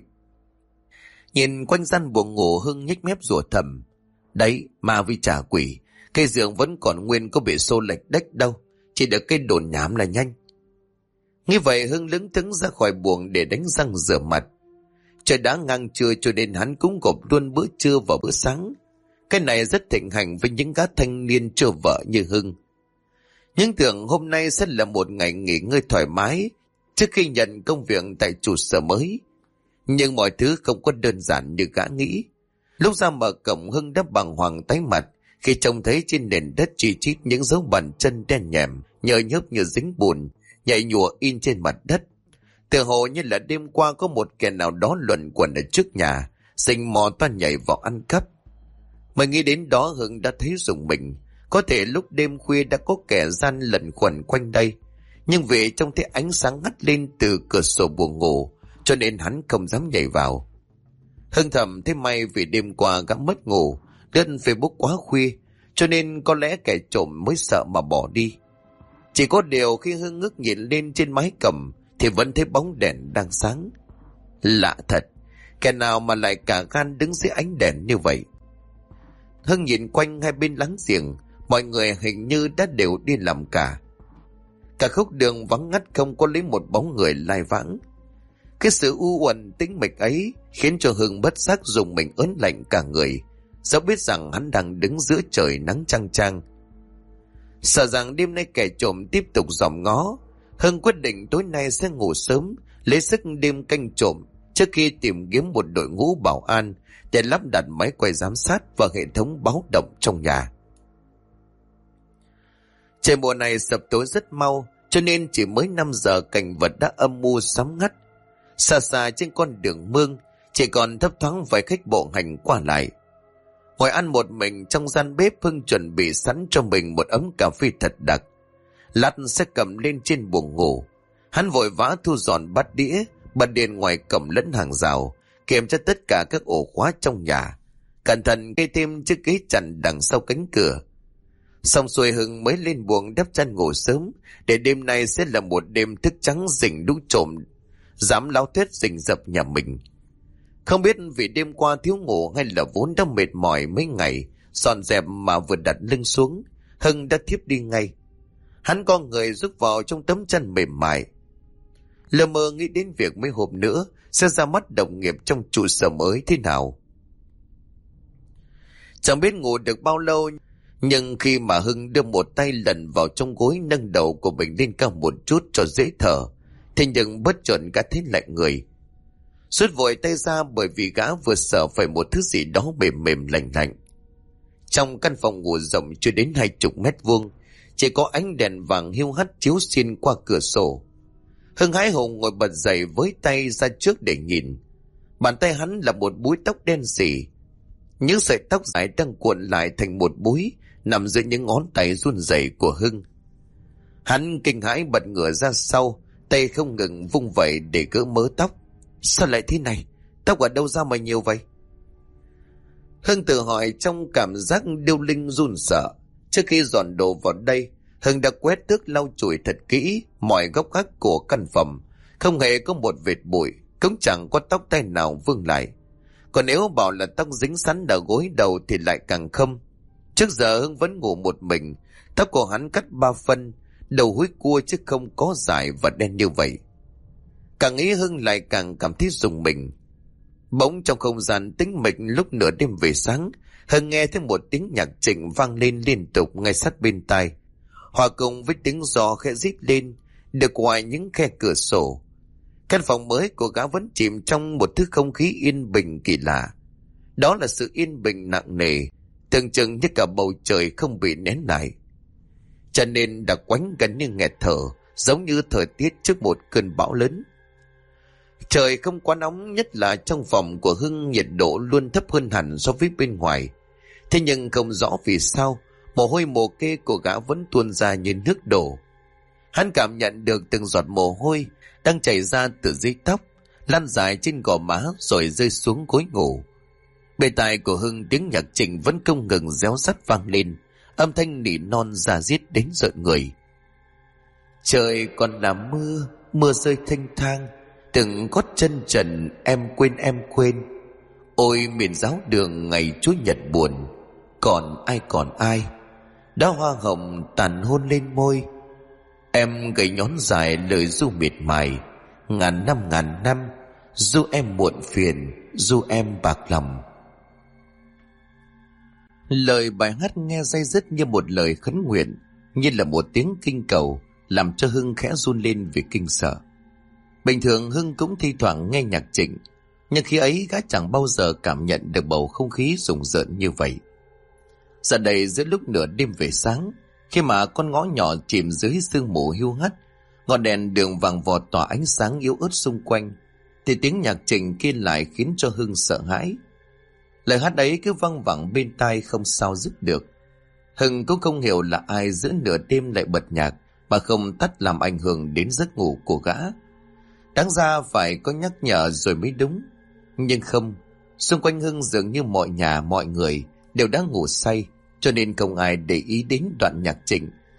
Speaker 1: Nhìn quanh gian buồng ngủ, Hưng nhếch mép rủa thầm. Đấy, ma với trả quỷ, cây giường vẫn còn nguyên, có bị xô lệch đếch đâu, chỉ được cây đồn nhảm là nhanh. Như vậy Hưng lững thững ra khỏi buồng để đánh răng rửa mặt. Trời đã ngang trưa cho nên hắn cũng gộp luôn bữa trưa vào bữa sáng. Cái này rất thịnh hành với những gã thanh niên chưa vợ như Hưng. Nhưng tưởng hôm nay sẽ là một ngày nghỉ ngơi thoải mái trước khi nhận công việc tại trụ sở mới. Nhưng mọi thứ không có đơn giản như gã nghĩ. Lúc ra mở cổng, Hưng đã bàng hoàng tái mặt khi trông thấy trên nền đất chi chít những dấu bàn chân đen nhèm, nhờ nhớp như dính bùn, nhảy nhụa in trên mặt đất. Tựa hồ như là đêm qua có một kẻ nào đó luẩn quẩn ở trước nhà, xình mò toan nhảy vào ăn cắp. Mà nghĩ đến đó, Hưng đã thấy rùng mình. Có thể lúc đêm khuya đã có kẻ gian lẩn quẩn quanh đây, nhưng vì trông thấy ánh sáng ngắt lên từ cửa sổ buồng ngủ, cho nên hắn không dám nhảy vào. Hưng thầm thấy may vì đêm qua gã mất ngủ, lướt Facebook quá khuya, cho nên có lẽ kẻ trộm mới sợ mà bỏ đi. Chỉ có điều khi Hưng ngước nhìn lên trên mái cẩm thì vẫn thấy bóng đèn đang sáng. Lạ thật, kẻ nào mà lại cả gan đứng dưới ánh đèn như vậy. Hưng nhìn quanh hai bên láng giềng, mọi người hình như đã đều đi làm cả. Cả khúc đường vắng ngắt, không có lấy một bóng người lai vãng. Cái sự u uẩn tĩnh mịch ấy khiến cho Hưng bất giác dùng mình ớn lạnh cả người, dẫu biết rằng hắn đang đứng giữa trời nắng chang chang. Sợ rằng đêm nay kẻ trộm tiếp tục dòm ngó, Hưng quyết định tối nay sẽ ngủ sớm, lấy sức đêm canh trộm trước khi tìm kiếm một đội ngũ bảo an để lắp đặt máy quay giám sát và hệ thống báo động trong nhà. Trời mùa này sập tối rất mau, cho nên chỉ mới 5 giờ cảnh vật đã âm u sám ngắt. Xa xa trên con đường mương chỉ còn thấp thoáng vài khách bộ hành qua lại. Ngồi ăn một mình trong gian bếp, Hưng chuẩn bị sẵn cho mình một ấm cà phê thật đặc. Lát sẽ cầm lên trên buồng ngủ. Hắn vội vã thu dọn bát đĩa, bật điện ngoài cổng lẫn hàng rào, kiểm tra tất cả các ổ khóa trong nhà, cẩn thận cây thêm chiếc ghế chặn đằng sau cánh cửa. Xong xuôi, Hưng mới lên buồng đắp chăn ngủ sớm, để đêm nay sẽ là một đêm thức trắng rình đu trộm dám láo thét rình rập nhà mình. Không biết vì đêm qua thiếu ngủ hay là vốn đã mệt mỏi mấy ngày dọn dẹp mà vừa đặt lưng xuống, Hưng đã thiếp đi ngay. Hắn co người rúc vào trong tấm chăn mềm mại, lờ mờ nghĩ đến việc mấy hôm nữa sẽ ra mắt đồng nghiệp trong trụ sở mới thế nào. Chẳng biết ngủ được bao lâu, nhưng khi mà Hưng đưa một tay lần vào trong gối nâng đầu của mình lên cao một chút cho dễ thở, thì nhưng bất chợt gã thấy lạnh người. Rút vội tay ra, bởi vì gã vừa sợ phải một thứ gì đó mềm mềm lạnh lạnh. Trong căn phòng ngủ rộng chưa đến 20 mét vuông, chỉ có ánh đèn vàng hiu hắt chiếu xuyên qua cửa sổ. Hưng hái hùng ngồi bật dậy với tay ra trước để nhìn. Bàn tay hắn là một búi tóc đen sì. Những sợi tóc dài đang cuộn lại thành một búi nằm giữa những ngón tay run rẩy của Hưng. Hắn kinh hãi bật ngửa ra sau, tay không ngừng vung vẩy để gỡ mớ tóc. Sao lại thế này? Tóc ở đâu ra mà nhiều vậy? Hưng tự hỏi trong cảm giác điêu linh run sợ. Trước khi dọn đồ vào đây, Hưng đã quét tước lau chùi thật kỹ mọi góc gác của căn phòng, không hề có một vệt bụi, cũng chẳng có tóc tay nào vương lại. Còn nếu bảo là tóc dính sắn ở gối đầu thì lại càng không. Trước giờ Hưng vẫn ngủ một mình, tóc của hắn cắt 3 phân, đầu húi cua chứ không có dài và đen như vậy. Càng nghĩ Hưng lại càng cảm thấy rùng mình. Bỗng trong không gian tĩnh mịch lúc nửa đêm về sáng, Hưng nghe thấy một tiếng nhạc trịnh vang lên liên tục ngay sát bên tai, hòa cùng với tiếng gió khẽ rít lên được ngoài những khe cửa sổ. Căn phòng mới của gã vẫn chìm trong một thứ không khí yên bình kỳ lạ. Đó là sự yên bình nặng nề, tưởng chừng như cả bầu trời không bị nén lại. Cho nên đã quánh gần như nghẹt thở, giống như thời tiết trước một cơn bão lớn. Trời không quá nóng, nhất là trong phòng của Hưng nhiệt độ luôn thấp hơn hẳn so với bên ngoài. Thế nhưng không rõ vì sao mồ hôi mồ kê của gã vẫn tuôn ra như nước đổ. Hắn cảm nhận được từng giọt mồ hôi đang chảy ra từ dưới tóc, lan dài trên gò má rồi rơi xuống gối ngủ. Bên tai của Hưng tiếng nhạc trịnh vẫn không ngừng réo rắt vang lên, âm thanh nỉ non ra diết đến rợn người. Trời còn là mưa, mưa rơi thanh thang, từng gót chân trần em quên. Ôi miền giáo đường ngày Chúa Nhật buồn, còn ai. Đóa hoa hồng tàn hôn lên môi. Em gầy nhón dài lời ru miệt mài, ngàn năm ru em muộn phiền, ru em bạc lòng. Lời bài hát nghe day dứt như một lời khấn nguyện, như là một tiếng kinh cầu, làm cho Hưng khẽ run lên vì kinh sợ. Bình thường Hưng cũng thi thoảng nghe nhạc trịnh, nhưng khi ấy gã chẳng bao giờ cảm nhận được bầu không khí rùng rợn như vậy. Giờ đây giữa lúc nửa đêm về sáng, khi mà con ngõ nhỏ chìm dưới sương mù hiu hắt, ngọn đèn đường vàng vọt tỏa ánh sáng yếu ớt xung quanh, thì tiếng nhạc trịnh kia lại khiến cho Hưng sợ hãi. Lời hát ấy cứ văng vẳng bên tai không sao dứt được. Hưng cũng không hiểu là ai giữa nửa đêm lại bật nhạc mà không tắt làm ảnh hưởng đến giấc ngủ của gã. Đáng ra phải có nhắc nhở rồi mới đúng. Nhưng không, xung quanh Hưng dường như mọi nhà mọi người đều đã ngủ say, cho nên không ai để ý đến đoạn nhạc trịnh,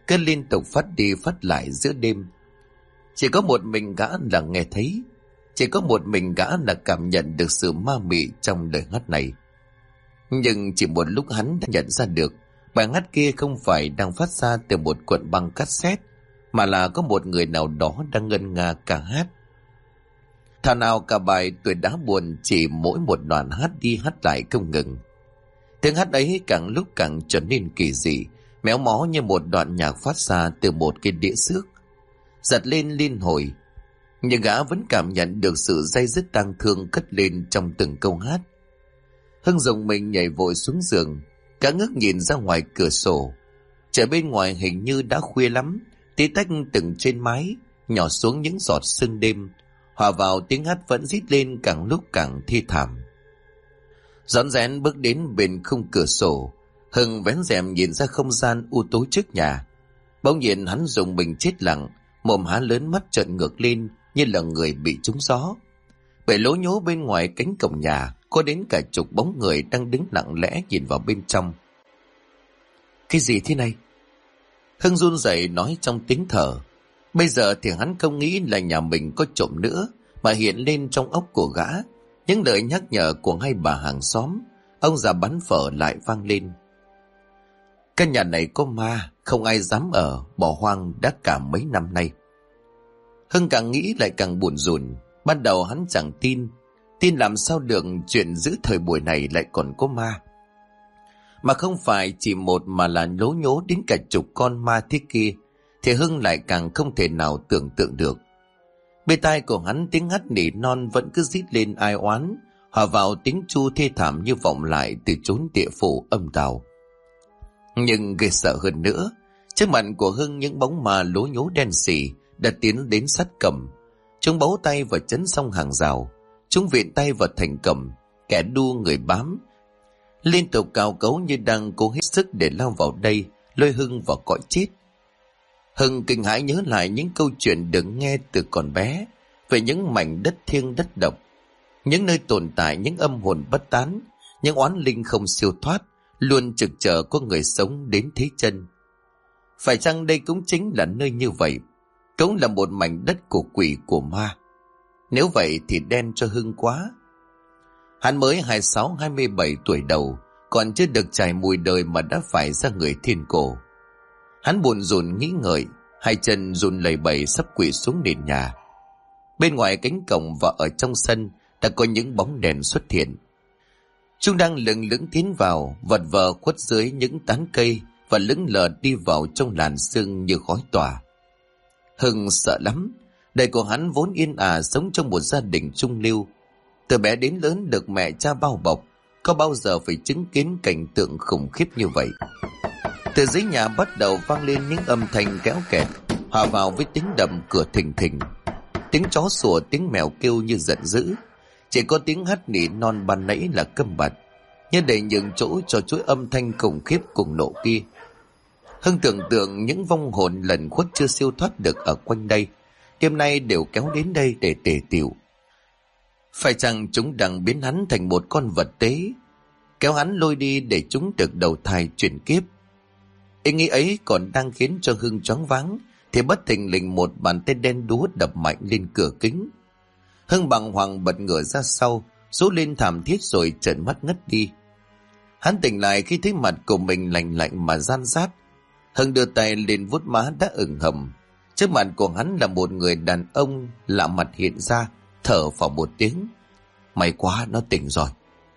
Speaker 1: cứ liên tục phát đi phát lại giữa đêm. Chỉ có một mình gã là nghe thấy, chỉ có một mình gã là cảm nhận được sự ma mị trong lời hát này. Nhưng chỉ một lúc hắn đã nhận ra được bài hát kia không phải đang phát ra từ một cuộn băng cassette, mà là có một người nào đó đang ngân nga ca hát. Thảo nào cả bài Tuổi Đá Buồn chỉ mỗi một đoạn hát đi hát lại không ngừng. Tiếng hát ấy càng lúc càng trở nên kỳ dị, méo mó như một đoạn nhạc phát ra từ một cái đĩa xước, giật lên liên hồi. Nhưng gã vẫn cảm nhận được sự day dứt tang thương cất lên trong từng câu hát. Hưng dùng mình nhảy vội xuống giường, gã ngước nhìn ra ngoài cửa sổ. Trời bên ngoài hình như đã khuya lắm, tí tách từng trên mái nhỏ xuống những giọt sương đêm, hòa vào tiếng hát vẫn rít lên càng lúc càng thi thảm. Rón rén bước đến bên khung cửa sổ, Hưng vén rèm nhìn ra không gian u tối trước nhà. Bỗng nhiên hắn dùng mình chết lặng, mồm há lớn, mắt trợn ngược lên như là người bị trúng gió. Bởi lố nhố bên ngoài cánh cổng nhà có đến cả chục bóng người đang đứng lặng lẽ nhìn vào bên trong. Cái gì thế này? Hưng run rẩy nói trong tiếng thở. Bây giờ thì hắn không nghĩ là nhà mình có trộm nữa, mà hiện lên trong óc của gã những lời nhắc nhở của hai bà hàng xóm. Ông già bán phở lại vang lên. Căn nhà này có ma, không ai dám ở, bỏ hoang đã cả mấy năm nay. Hưng càng nghĩ lại càng buồn rùn. Ban đầu hắn chẳng tin làm sao được chuyện giữ thời buổi này lại còn có ma. Mà không phải chỉ một mà là lố nhố đến cả chục con ma thế kia, thì Hưng lại càng không thể nào tưởng tượng được. Bên tai của hắn tiếng hát nỉ non vẫn cứ rít lên ai oán, hòa vào tiếng chu thê thảm như vọng lại từ chốn địa phủ âm tào. Nhưng ghê sợ hơn nữa, trước mặt của Hưng những bóng ma lố nhố đen sì đã tiến đến sát cầm. Chúng bấu tay vào chấn song hàng rào, chúng viện tay vào thành cầm, kẻ đu người bám, liên tục cào cấu như đang cố hết sức để lao vào đây, lôi Hưng vào cõi chết. Hưng kinh hãi nhớ lại những câu chuyện được nghe từ còn bé về những mảnh đất thiêng đất độc, những nơi tồn tại những âm hồn bất tán, những oán linh không siêu thoát, luôn trực chờ có người sống đến thế chân. Phải chăng đây cũng chính là nơi như vậy, cũng là một mảnh đất của quỷ của ma? Nếu vậy thì đen cho Hưng quá. Hắn mới 26-27 tuổi đầu, còn chưa được trải mùi đời mà đã phải ra người thiên cổ. Hắn buồn rùn nghĩ ngợi, hai chân run lẩy bẩy sắp quỵ xuống nền nhà. Bên ngoài cánh cổng và ở trong sân đã có những bóng đèn xuất hiện. Chúng đang lững lững tiến vào, vật vờ khuất dưới những tán cây và lững lờ đi vào trong làn sương như khói tỏa. Hưng sợ lắm. Đời của hắn vốn yên ả sống trong một gia đình trung lưu, từ bé đến lớn được mẹ cha bao bọc, có bao giờ phải chứng kiến cảnh tượng khủng khiếp như vậy. Từ dưới nhà bắt đầu vang lên những âm thanh kéo kẹt, hòa vào với tiếng đập cửa thình thình, tiếng chó sủa, tiếng mèo kêu như giận dữ. Chỉ có tiếng hát nỉ non ban nãy là câm bặt, như để nhường chỗ cho chuỗi âm thanh khủng khiếp cùng nộ kia. Hưng tưởng tượng những vong hồn lẩn khuất chưa siêu thoát được ở quanh đây, đêm nay đều kéo đến đây để tề tiểu. Phải chăng chúng đang biến hắn thành một con vật tế, kéo hắn lôi đi để chúng được đầu thai chuyển kiếp? Ý nghĩ ấy còn đang khiến cho Hưng choáng váng, thì bất thình lình một bàn tay đen đúa đập mạnh lên cửa kính. Hưng bàng hoàng bật ngửa ra sau, rú lên thảm thiết rồi trợn mắt ngất đi. Hắn tỉnh lại khi thấy mặt của mình lạnh lạnh mà ran rát. Hưng đưa tay lên vuốt má đã ửng hồng. Trước mặt của hắn là một người đàn ông lạ mặt hiện ra, thở phào một tiếng. May quá, nó tỉnh rồi.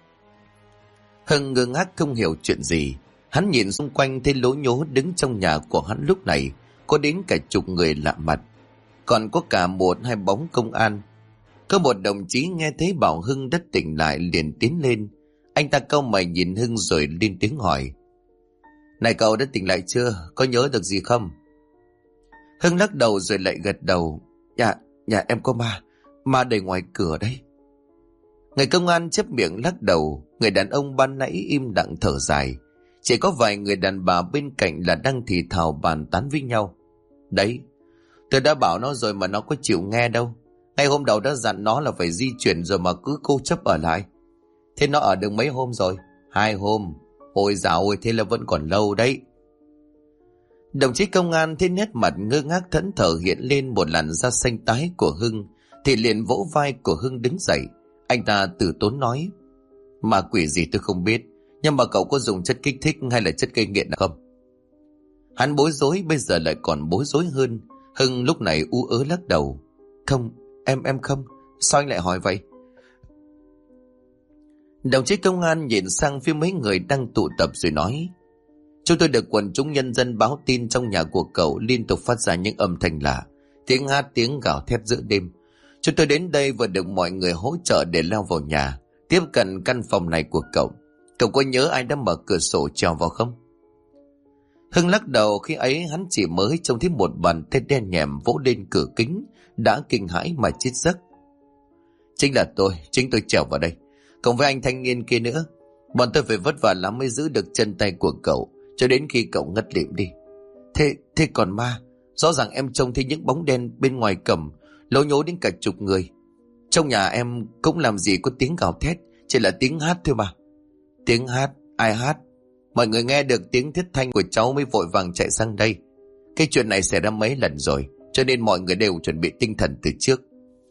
Speaker 1: Hưng ngơ ngác không hiểu chuyện gì. Hắn nhìn xung quanh thấy lố nhố đứng trong nhà của hắn lúc này có đến cả chục người lạ mặt, còn có cả một hai bóng công an. Có một đồng chí nghe thấy bảo Hưng đã tỉnh lại liền tiến lên. Anh ta cau mày nhìn Hưng rồi lên tiếng hỏi: Này cậu đã tỉnh lại chưa? Có nhớ được gì không? Hưng lắc đầu rồi lại gật đầu. Nhà em có ma đầy ngoài cửa đấy. Người công an chép miệng lắc đầu. Người đàn ông ban nãy im lặng thở dài. Chỉ có vài người đàn bà bên cạnh là đang thì thào bàn tán với nhau. Đấy, tôi đã bảo nó rồi mà nó có chịu nghe đâu. Ngày hôm đầu đã dặn nó là phải di chuyển rồi mà cứ cố chấp ở lại. Thế nó ở được mấy hôm rồi? 2 hôm. Ôi dạo ơi, thế là vẫn còn lâu đấy. Đồng chí công an thấy nét mặt ngơ ngác thẫn thờ hiện lên một làn da xanh tái của Hưng thì liền vỗ vai của Hưng đứng dậy. Anh ta từ tốn nói: "Ma quỷ gì tôi không biết, nhưng mà cậu có dùng chất kích thích hay là chất gây nghiện không?" Hắn bối rối, bây giờ lại còn bối rối hơn. Hưng lúc này ú ớ lắc đầu: "Không, em không. Sao anh lại hỏi vậy?" Đồng chí công an nhìn sang phía mấy người đang tụ tập rồi nói: "Chúng tôi được quần chúng nhân dân báo tin trong nhà của cậu liên tục phát ra những âm thanh lạ, tiếng hát, tiếng gào thét giữa đêm. Chúng tôi đến đây vừa được mọi người hỗ trợ để leo vào nhà, tiếp cận căn phòng này của cậu. Cậu có nhớ ai đã mở cửa sổ trèo vào không?" Hưng lắc đầu, khi ấy hắn chỉ mới trông thấy một bàn tay đen nhẹm vỗ lên cửa kính, đã kinh hãi mà chết giấc. "Chính là tôi, chính tôi trèo vào đây, cùng với anh thanh niên kia nữa. Bọn tôi phải vất vả lắm mới giữ được chân tay của cậu, cho đến khi cậu ngất lịm đi. Thế còn ma, rõ ràng em trông thấy những bóng đen bên ngoài cổng, lố nhố đến cả chục người. Trong nhà em cũng làm gì có tiếng gào thét, chỉ là tiếng hát thôi mà." "Tiếng hát? Ai hát? Mọi người nghe được tiếng thiết thanh của cháu mới vội vàng chạy sang đây. Cái chuyện này xảy ra mấy lần rồi, cho nên mọi người đều chuẩn bị tinh thần từ trước."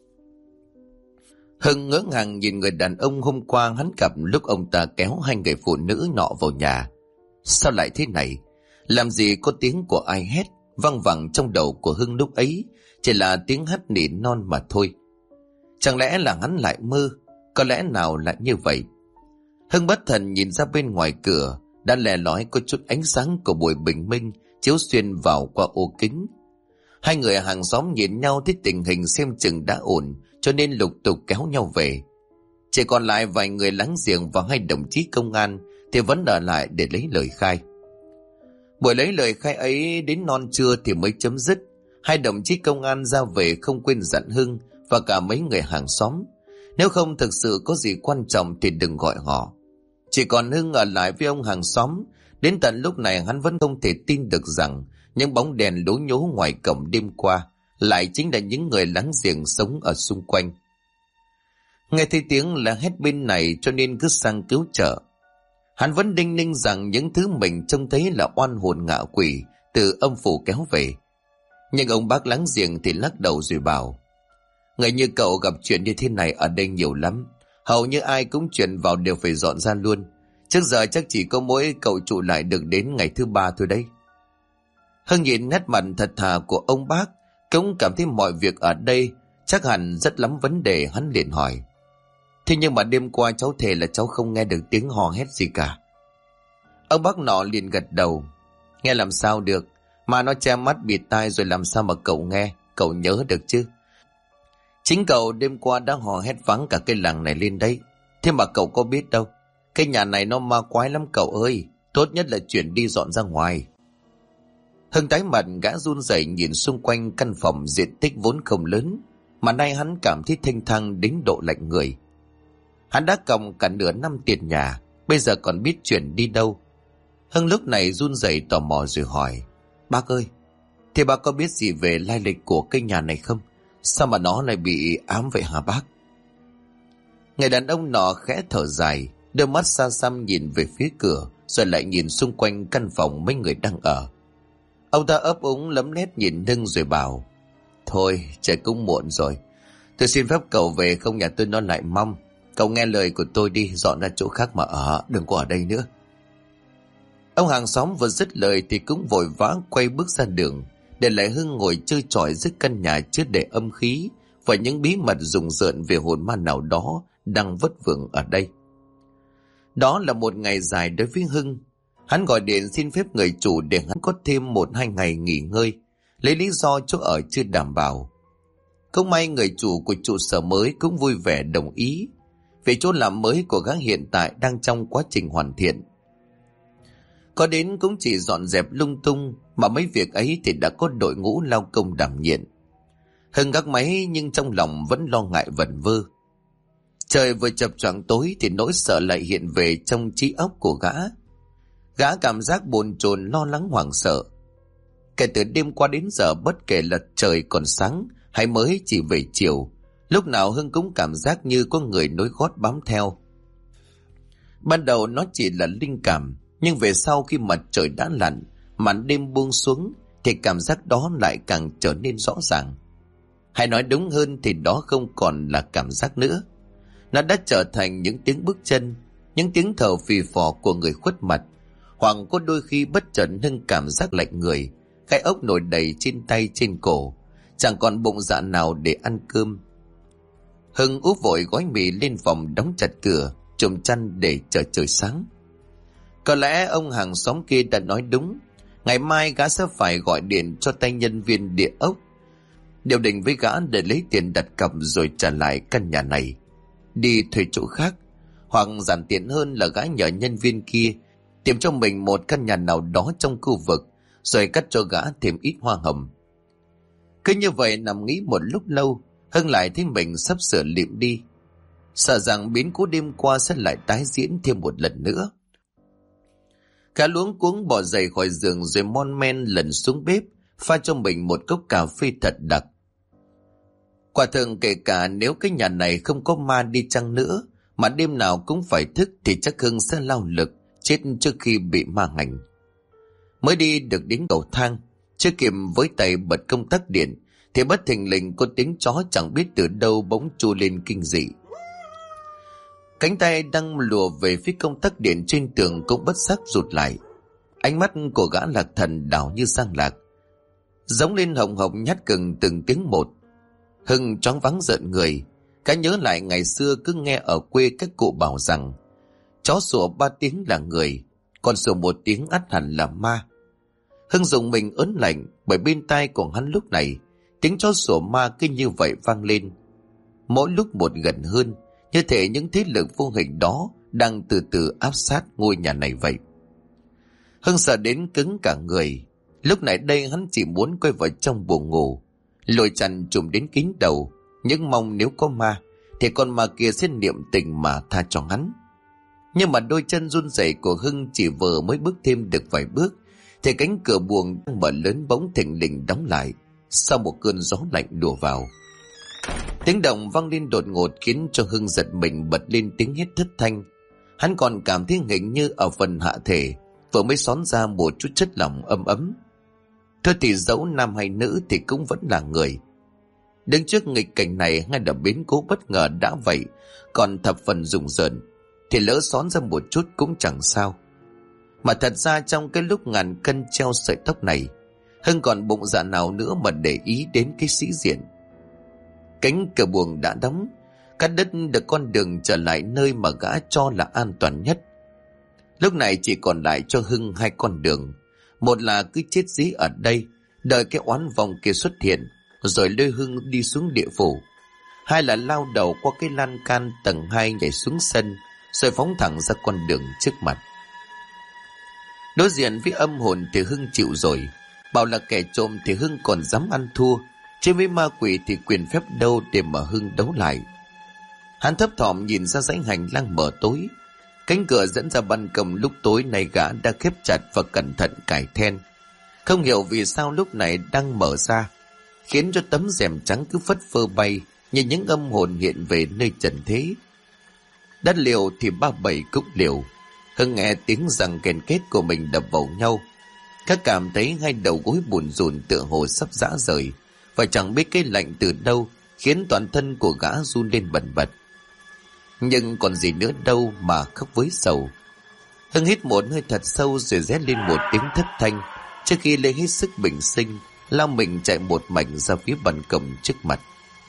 Speaker 1: Hưng ngỡ ngàng nhìn người đàn ông hôm qua hắn gặp lúc ông ta kéo hai người phụ nữ nọ vào nhà. Sao lại thế này? Làm gì có tiếng của ai hét văng vẳng trong đầu của Hưng lúc ấy, chỉ là tiếng hắt nỉ non mà thôi. Chẳng lẽ là hắn lại mơ? Có lẽ nào lại như vậy? Hưng bất thần nhìn ra bên ngoài cửa, đã lè lói có chút ánh sáng của buổi bình minh chiếu xuyên vào qua ô kính. Hai người hàng xóm nhìn nhau thấy tình hình xem chừng đã ổn, cho nên lục tục kéo nhau về. Chỉ còn lại vài người láng giềng và hai đồng chí công an thì vẫn ở lại để lấy lời khai. Buổi lấy lời khai ấy đến non trưa thì mới chấm dứt. Hai đồng chí công an ra về không quên dặn Hưng và cả mấy người hàng xóm: nếu không thực sự có gì quan trọng thì đừng gọi họ. Chỉ còn Hưng ở lại với ông hàng xóm. Đến tận lúc này hắn vẫn không thể tin được rằng những bóng đèn lố nhố ngoài cổng đêm qua lại chính là những người láng giềng sống ở xung quanh. Nghe thấy tiếng là hét bên này cho nên cứ sang cứu trợ. Hắn vẫn đinh ninh rằng những thứ mình trông thấy là oan hồn ngạ quỷ từ âm phủ kéo về. Nhưng ông bác láng giềng thì lắc đầu rồi bảo: người như cậu gặp chuyện như thế này ở đây nhiều lắm. Hầu như ai cũng chuyển vào đều phải dọn ra luôn. Trước giờ chắc chỉ có mỗi cậu trụ lại được đến ngày thứ 3 thôi đấy. Hưng nhìn nét mặt thật thà của ông bác, cũng cảm thấy mọi việc ở đây chắc hẳn rất lắm vấn đề. Hắn liền hỏi: thế nhưng mà đêm qua cháu thề là cháu không nghe được tiếng hò hét gì cả. Ông bác nọ liền gật đầu: nghe làm sao được, mà nó che mắt bịt tai rồi làm sao mà cậu nghe, cậu nhớ được chứ. Chính cậu đêm qua đã hò hét vắng cả cái làng này lên đấy. Thế mà cậu có biết đâu, cái nhà này nó ma quái lắm cậu ơi, tốt nhất là chuyển đi dọn ra ngoài. Hưng tái mặt, gã run rẩy nhìn xung quanh căn phòng diện tích vốn không lớn, mà nay hắn cảm thấy thênh thang đến độ lạnh người. Hắn đã còng cả nửa năm tiền nhà, bây giờ còn biết chuyển đi đâu. Hưng lúc này run rẩy tò mò rồi hỏi: bác ơi, thế bác có biết gì về lai lịch của cái nhà này không? Sao mà nó lại bị ám vậy hả bác? Người đàn ông nọ khẽ thở dài, đôi mắt xa xăm nhìn về phía cửa, rồi lại nhìn xung quanh căn phòng mấy người đang ở. Ông ta ấp úng lấm lét nhìn Hưng rồi bảo: thôi trời cũng muộn rồi, tôi xin phép cậu về, không nhà tôi nó lại mong. Cậu nghe lời của tôi đi, dọn ra chỗ khác mà ở, đừng có ở đây nữa. Ông hàng xóm vừa dứt lời thì cũng vội vã quay bước ra đường, để lại Hưng ngồi chơi trọi dưới căn nhà chứa đầy âm khí và những bí mật rùng rợn về hồn ma nào đó đang vất vưởng ở đây. Đó là một ngày dài đối với Hưng. Hắn gọi điện xin phép người chủ để hắn có thêm 1-2 ngày nghỉ ngơi, lấy lý do chỗ ở chưa đảm bảo. Không may người chủ của trụ sở mới cũng vui vẻ đồng ý, vì chỗ làm mới của gã hiện tại đang trong quá trình hoàn thiện. Có đến cũng chỉ dọn dẹp lung tung, mà mấy việc ấy thì đã có đội ngũ lao công đảm nhiệm. Hưng gác máy nhưng trong lòng vẫn lo ngại vẩn vơ. Trời vừa chập choạng tối thì nỗi sợ lại hiện về trong trí óc của gã. Gã cảm giác bồn chồn, lo lắng, hoảng sợ. Kể từ đêm qua đến giờ, bất kể là trời còn sáng hay mới chỉ về chiều, lúc nào Hưng cũng cảm giác như có người nối gót bám theo. Ban đầu nó chỉ là linh cảm, nhưng về sau khi mặt trời đã lặn, màn đêm buông xuống thì cảm giác đó lại càng trở nên rõ ràng. Hay nói đúng hơn thì đó không còn là cảm giác nữa. Nó đã trở thành những tiếng bước chân, những tiếng thở phì phò của người khuất mặt, hoặc có đôi khi bất chợt nâng cảm giác lạnh người, gai ốc nổi đầy trên tay trên cổ, chẳng còn bụng dạ nào để ăn cơm. Hưng úp vội gói mì lên phòng, đóng chặt cửa, chùm chăn để chờ trời sáng. Có lẽ ông hàng xóm kia đã nói đúng, ngày mai gã sẽ phải gọi điện cho tay nhân viên địa ốc, điều định với gã để lấy tiền đặt cọc rồi trả lại căn nhà này, đi thuê chỗ khác, hoặc giản tiện hơn là gã nhờ nhân viên kia tìm cho mình một căn nhà nào đó trong khu vực, rồi cắt cho gã thêm ít hoa hồng. Cứ như vậy nằm nghĩ một lúc lâu, Hưng lại thấy mình sắp sửa lịm đi, sợ rằng biến cố đêm qua sẽ lại tái diễn thêm một lần nữa. Gã luống cuống bỏ dậy khỏi giường rồi mon men lần xuống bếp, pha cho mình một cốc cà phê thật đặc. Quả thực kể cả nếu cái nhà này không có ma đi chăng nữa, mà đêm nào cũng phải thức thì chắc Hưng sẽ lao lực chết trước khi bị ma hành. Mới đi được đến cầu thang, chưa kịp với tay bật công tắc điện thì bất thình lình có tiếng chó chẳng biết từ đâu bỗng tru lên kinh dị. Cánh tay đang lùa về phía công tắc điện trên tường cũng bất giác rụt lại. Ánh mắt của gã Lạc Thần đảo như sang lạc, giống lên hồng hồng nhát cừng từng tiếng một. Hưng choáng váng rợn người, cả nhớ lại ngày xưa cứ nghe ở quê các cụ bảo rằng chó sủa 3 tiếng là người, còn sủa 1 tiếng ắt hẳn là ma. Hưng dùng mình ớn lạnh, bởi bên tai của hắn lúc này tiếng chó sủa ma cứ như vậy vang lên, mỗi lúc một gần hơn, như thể những thế lực vô hình đó đang từ từ áp sát ngôi nhà này vậy. Hưng sợ đến cứng cả người. Lúc này đây hắn chỉ muốn quay vào trong buồng ngủ, lồi chăn trùm đến kín đầu, nhưng mong nếu có ma thì con ma kia sẽ niệm tình mà tha cho hắn. Nhưng mà đôi chân run rẩy của Hưng chỉ vừa mới bước thêm được vài bước thì cánh cửa buồng đang mở lớn bỗng thình lình đóng lại sau một cơn gió lạnh đùa vào. Tiếng động vang lên đột ngột khiến cho Hưng giật mình, bật lên tiếng hét thất thanh. Hắn còn cảm thấy hình như ở phần hạ thể vừa mới xón ra một chút chất lỏng ấm ấm. Thôi thì dẫu nam hay nữ thì cũng vẫn là người. Đứng trước nghịch cảnh này ngay là biến cố bất ngờ đã vậy, còn thập phần rùng rợn, thì lỡ xón ra một chút cũng chẳng sao. Mà thật ra trong cái lúc ngàn cân treo sợi tóc này, Hưng còn bụng dạ nào nữa mà để ý đến cái sĩ diện. Cánh cửa buồng đã đóng, cắt đứt được con đường trở lại nơi mà gã cho là an toàn nhất. Lúc này chỉ còn lại cho Hưng 2 con đường. Một là cứ chết dí ở đây, đợi cái oán vong kia xuất hiện, rồi lôi Hưng đi xuống địa phủ. 2 là lao đầu qua cái lan can tầng 2 nhảy xuống sân, rồi phóng thẳng ra con đường trước mặt. Đối diện với âm hồn thì Hưng chịu rồi, bảo là kẻ trộm thì Hưng còn dám ăn thua, chứ với ma quỷ thì quyền phép đâu để mà Hưng đấu lại. Hắn thấp thỏm nhìn ra dãy hành lang mở tối. Cánh cửa dẫn ra ban công lúc tối này gã đã khép chặt và cẩn thận cài then. Không hiểu vì sao lúc này đang mở ra, khiến cho tấm rèm trắng cứ phất phơ bay như những âm hồn hiện về nơi trần thế. Đã liều thì 37 cũng liều. Hưng nghe tiếng giằng kèn kết của mình đập vào nhau. Các cảm thấy 2 đầu gối buồn rùn tựa hồ sắp rã rời, và chẳng biết cái lạnh từ đâu khiến toàn thân của gã run lên bần bật. Nhưng còn gì nữa đâu mà khóc với sầu. Hưng hít một hơi thật sâu rồi rét lên một tiếng thất thanh, trước khi lấy hết sức bình sinh lao mình chạy một mạch ra phía ban công trước mặt.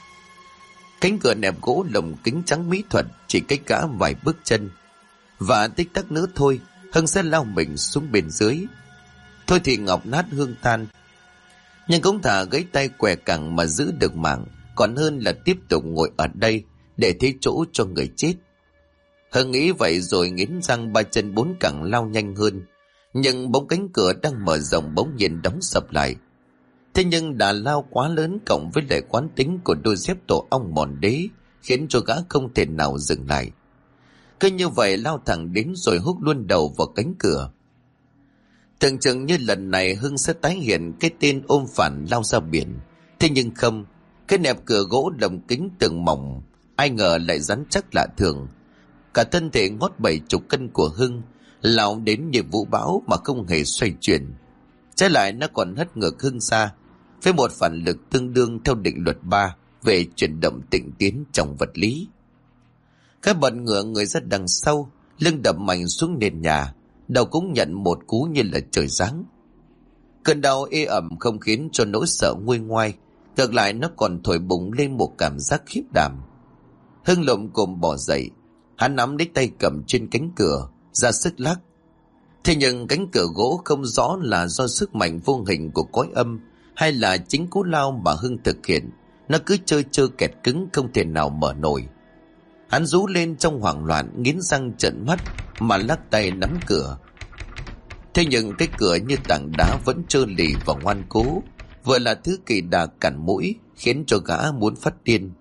Speaker 1: Cánh cửa nẹp gỗ lồng kính trắng mỹ thuật chỉ cách gã vài bước chân, và tích tắc nữa thôi Hưng sẽ lao mình xuống bên dưới. Thôi thì ngọc nát hương tan, nhưng cũng thà gãy tay què cẳng mà giữ được mạng, còn hơn là tiếp tục ngồi ở đây để thấy chỗ cho người chết. Hưng nghĩ vậy rồi nghiến răng 3 chân 4 cẳng lao nhanh hơn, nhưng bóng cánh cửa đang mở rộng bỗng nhiên đóng sập lại. Thế nhưng đà lao quá lớn cộng với lại quán tính của đôi dép tổ ong mòn đế khiến cho gã không thể nào dừng lại. Cứ như vậy lao thẳng đến rồi húc luôn đầu vào cánh cửa. Tưởng chừng như lần này Hưng sẽ tái hiện cái tên ôm phản lao ra biển. Thế nhưng không, cái nẹp cửa gỗ lồng kính tường mỏng ai ngờ lại rắn chắc lạ thường. Cả thân thể ngót 70 cân của Hưng lao đến như vũ bão mà không hề xoay chuyển. Trái lại nó còn hất ngược Hưng ra với một phản lực tương đương theo định luật 3 về chuyển động tịnh tiến trong vật lý. Các bật ngựa người ra đằng sau, lưng đập mạnh xuống nền nhà, đầu cũng nhận một cú như là trời giáng. Cơn đau ê ẩm không khiến cho nỗi sợ nguôi ngoai, ngược lại nó còn thổi bùng lên một cảm giác khiếp đảm. Hưng lồm cồm bò dậy, hắn nắm lấy tay cầm trên cánh cửa, ra sức lắc. Thế nhưng cánh cửa gỗ không rõ là do sức mạnh vô hình của cõi âm hay là chính cú lao mà Hưng thực hiện, nó cứ trơ trơ kẹt cứng không thể nào mở nổi. Hắn rú lên trong hoảng loạn, nghiến răng trợn mắt mà lắc tay nắm cửa. Thế nhưng cái cửa như tảng đá vẫn trơ lì và ngoan cố, vừa là thứ kỳ đà cản mũi, khiến cho gã muốn phát điên.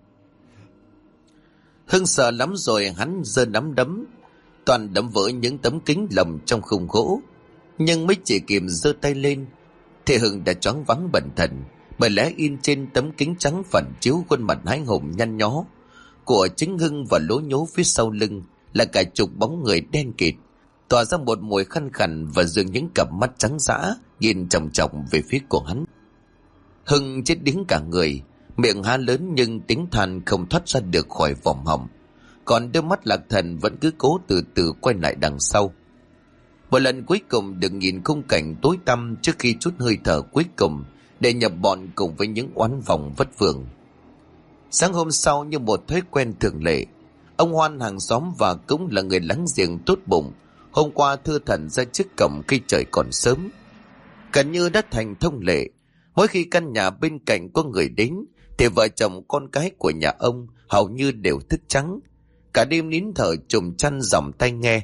Speaker 1: Hưng sợ lắm rồi, hắn giơ nắm đấm, toàn đấm vỡ những tấm kính lồng trong khung gỗ. Nhưng mới chỉ kịp giơ tay lên thì Hưng đã choáng váng bần thần, bởi lẽ in trên tấm kính trắng phản chiếu khuôn mặt hái hùng nhăn nhó của chính Hưng, và lố nhố phía sau lưng là cả chục bóng người đen kịt, tỏa ra một mùi khăn khằn và dường những cặp mắt trắng dã nhìn chòng chọc về phía của hắn. Hưng chết điếng cả người, miệng há lớn nhưng tiếng than không thoát ra được khỏi vòm họng, còn đôi mắt lạc thần vẫn cứ cố từ từ quay lại đằng sau. Một lần cuối cùng được nhìn khung cảnh tối tăm trước khi chút hơi thở cuối cùng để nhập bọn cùng với những oán vòng vất vưởng. Sáng hôm sau, như một thói quen thường lệ, ông Hoan hàng xóm và cũng là người láng giềng tốt bụng hôm qua thưa thẩn ra trước cổng khi trời còn sớm. Gần như đã thành thông lệ, mỗi khi căn nhà bên cạnh có người đến thì vợ chồng con cái của nhà ông hầu như đều thức trắng, cả đêm nín thở chùm chăn dòng tai nghe,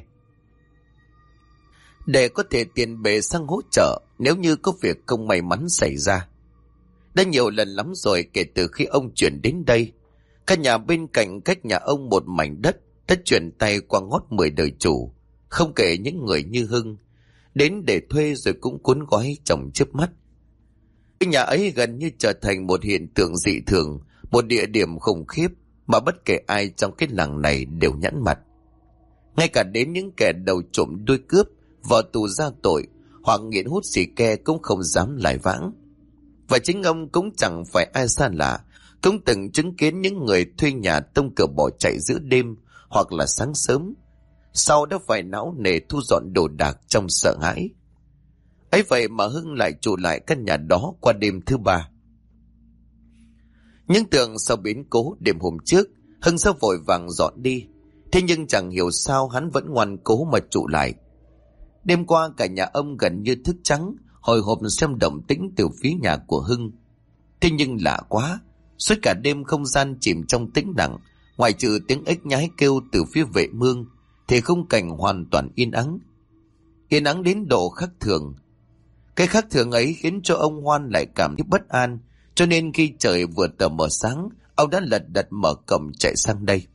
Speaker 1: để có thể tiền bề sang hỗ trợ nếu như có việc không may mắn xảy ra. Đã nhiều lần lắm rồi kể từ khi ông chuyển đến đây, căn nhà bên cạnh cách nhà ông một mảnh đất đã chuyển tay qua ngót 10 đời chủ, không kể những người như Hưng đến để thuê rồi cũng cuốn gói chồng chớp mắt. Cái nhà ấy gần như trở thành một hiện tượng dị thường, một địa điểm khủng khiếp mà bất kể ai trong cái làng này đều nhẵn mặt. Ngay cả đến những kẻ đầu trộm đuôi cướp, vợ tù ra tội hoặc nghiện hút xì ke cũng không dám lại vãng. Và chính ông cũng chẳng phải ai xa lạ, cũng từng chứng kiến những người thuê nhà tông cửa bỏ chạy giữa đêm hoặc là sáng sớm, sau đó phải não nề thu dọn đồ đạc trong sợ hãi. Ấy vậy mà Hưng lại trụ lại căn nhà đó qua đêm thứ 3. Nhưng tưởng sau biến cố đêm hôm trước, Hưng sẽ vội vàng dọn đi, thế nhưng chẳng hiểu sao hắn vẫn ngoan cố mà trụ lại. Đêm qua cả nhà ông gần như thức trắng, hồi hộp xem động tĩnh từ phía nhà của Hưng. Thế nhưng lạ quá, suốt cả đêm không gian chìm trong tĩnh lặng, ngoài trừ tiếng ếch nhái kêu từ phía vệ mương thì khung cảnh hoàn toàn yên ắng. Yên ắng đến độ khác thường. Cái khác thường ấy khiến cho ông Hoan lại cảm thấy bất an, cho nên khi trời vừa tờ mờ sáng, ông đã lật đật mở cổng chạy sang đây.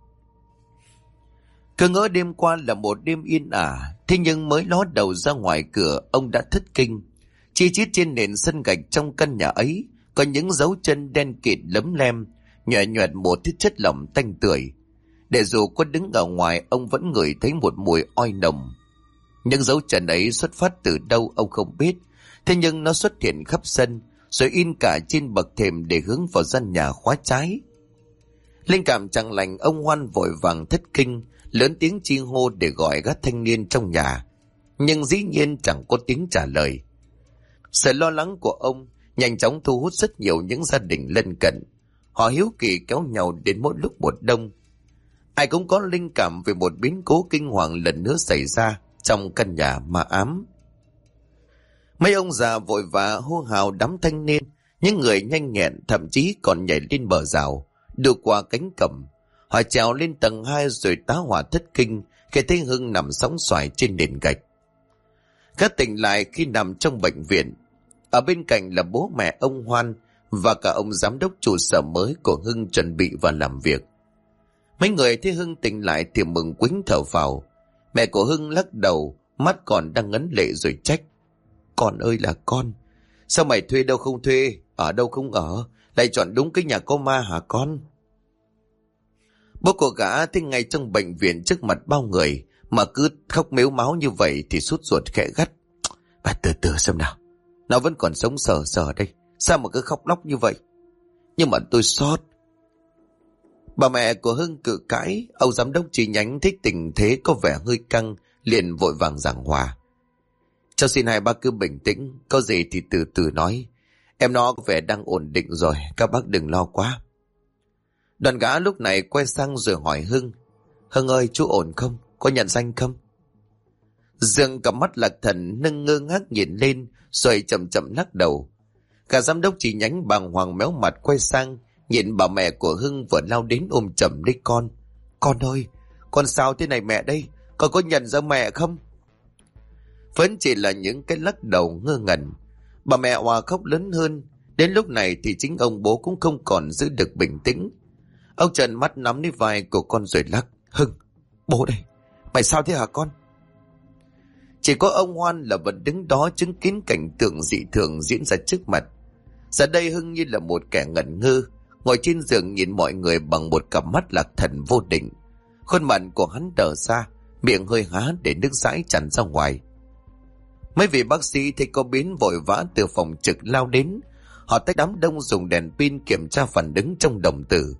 Speaker 1: Cứ ngỡ đêm qua là một đêm yên ả, thế nhưng mới ló đầu ra ngoài cửa, ông đã thất kinh. Chi chít trên nền sân gạch trong căn nhà ấy có những dấu chân đen kịt lấm lem, nhòe nhoẹt một thứ chất lỏng tanh tưởi. Để dù có đứng ở ngoài, ông vẫn ngửi thấy một mùi oi nồng. Những dấu chân ấy xuất phát từ đâu ông không biết, thế nhưng nó xuất hiện khắp sân, rồi in cả trên bậc thềm để hướng vào gian nhà khóa trái. Linh cảm chẳng lành, ông Hoan vội vàng thất kinh, lớn tiếng chi hô để gọi các thanh niên trong nhà, nhưng dĩ nhiên chẳng có tiếng trả lời. Sự lo lắng của ông nhanh chóng thu hút rất nhiều những gia đình lân cận. Họ hiếu kỳ kéo nhau đến mỗi lúc một đông. Ai cũng có linh cảm về một biến cố kinh hoàng lần nữa xảy ra trong căn nhà ma ám. Mấy ông già vội vã hô hào đám thanh niên, những người nhanh nhẹn thậm chí còn nhảy lên bờ rào, đưa qua cánh cổng. Họ trèo lên tầng 2 rồi tá hỏa thất kinh khi thấy Hưng nằm sóng xoài trên nền gạch. Các tỉnh lại khi nằm trong bệnh viện. Ở bên cạnh là bố mẹ ông Hoan và cả ông giám đốc trụ sở mới của Hưng chuẩn bị vào làm việc. Mấy người thấy Hưng tỉnh lại thì mừng quýnh thở phào. Mẹ của Hưng lắc đầu, mắt còn đang ngấn lệ rồi trách. Con ơi là con, sao mày thuê đâu không thuê, ở đâu không ở, lại chọn đúng cái nhà có ma hả con? Bố của gã thấy ngay trong bệnh viện trước mặt bao người mà cứ khóc mếu máo như vậy thì sút ruột khẽ gắt. Bà từ từ xem nào, Nó vẫn còn sống sờ sờ đây. Sao mà cứ khóc lóc như vậy? Nhưng mà tôi sót. Bà mẹ của Hưng cự cãi. Ông giám đốc chi nhánh thích tình thế có vẻ hơi căng, liền vội vàng giảng hòa. Cháu xin hai bác cứ bình tĩnh, có gì thì từ từ nói. Em nó có vẻ đang ổn định rồi, các bác đừng lo quá. Đoàn gã lúc này quay sang rồi hỏi Hưng. Hưng ơi, chú ổn không? Có nhận danh không? Dương cặp mắt lạc thần nâng ngơ ngác nhìn lên rồi chậm chậm lắc đầu. Cả giám đốc chi nhánh bàng hoàng méo mặt quay sang nhìn bà mẹ của Hưng vừa lao đến ôm chầm lấy con. Con ơi, con sao thế này mẹ đây? Con có nhận ra mẹ không? Vẫn chỉ là những cái lắc đầu ngơ ngẩn. Bà mẹ òa khóc lớn hơn. Đến lúc này thì chính ông bố cũng không còn giữ được bình tĩnh. Ông trợn mắt nắm lấy vai của con rồi lắc. Hưng, bố đây, mày sao thế hả con? Chỉ có ông Hoan là vẫn đứng đó chứng kiến cảnh tượng dị thường diễn ra trước mặt. Giờ đây Hưng như là một kẻ ngẩn ngơ, ngồi trên giường nhìn mọi người bằng một cặp mắt lạc thần vô định. Khuôn mặt của hắn đờ ra, miệng hơi há để nước dãi tràn ra ngoài. Mấy vị bác sĩ thấy có biến vội vã từ phòng trực lao đến. Họ tách đám đông dùng đèn pin kiểm tra phản ứng trong đồng tử.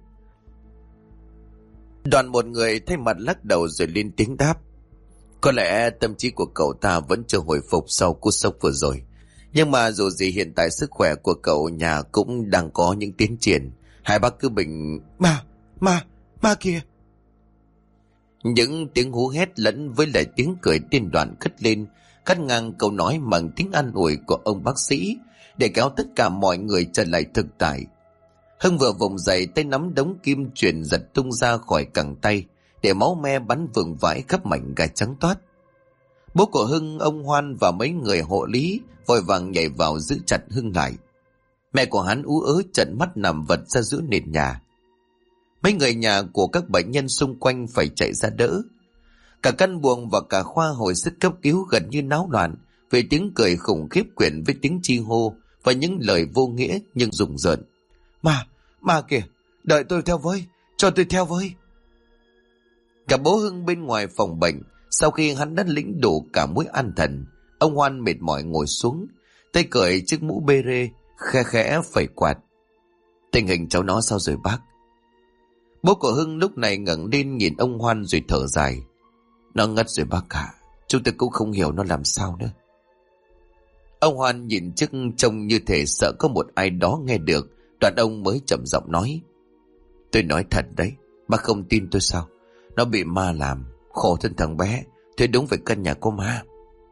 Speaker 1: Đoàn một người thay mặt lắc đầu rồi lên tiếng đáp. Có lẽ tâm trí của cậu ta vẫn chưa hồi phục sau cú sốc vừa rồi. Nhưng mà dù gì hiện tại sức khỏe của cậu nhà cũng đang có những tiến triển. Hai bác cứ bình... Ma kìa! Những tiếng hú hét lẫn với lại tiếng cười điên đoạn cất lên, cắt ngang câu nói bằng tiếng an ủi của ông bác sĩ để kéo tất cả mọi người trở lại thực tại. Hưng vừa vùng dậy, tay nắm đống kim chuyền giật tung ra khỏi cẳng tay để máu me bắn vương vãi khắp mảnh gai trắng toát. Bố của Hưng, ông Hoan và mấy người hộ lý vội vàng nhảy vào giữ chặt Hưng lại. Mẹ của hắn ú ớ trợn mắt nằm vật ra giữa nền nhà. Mấy người nhà của các bệnh nhân xung quanh phải chạy ra đỡ. Cả căn buồng và cả khoa hồi sức cấp cứu gần như náo loạn vì tiếng cười khủng khiếp quyện với tiếng chi hô và những lời vô nghĩa nhưng rùng rợn. Ma kìa, đợi tôi theo với, cho tôi theo với. Cả bố Hưng bên ngoài phòng bệnh, sau khi hắn đã lĩnh đủ cả mũi an thần, ông Hoan mệt mỏi ngồi xuống, tay cởi chiếc mũ bê rê, khe khẽ phẩy quạt. Tình hình cháu nó sao rồi bác? Bố của Hưng lúc này ngẩng lên nhìn ông Hoan rồi thở dài. Nó ngất rồi bác ạ, chúng tôi cũng không hiểu nó làm sao nữa. Ông Hoan nhìn chiếc trông như thể sợ có một ai đó nghe được, đoạn ông mới chậm giọng nói. Tôi nói thật đấy, bác không tin tôi sao? Nó bị ma làm, khổ thân thằng bé, tôi đúng phải căn nhà có ma.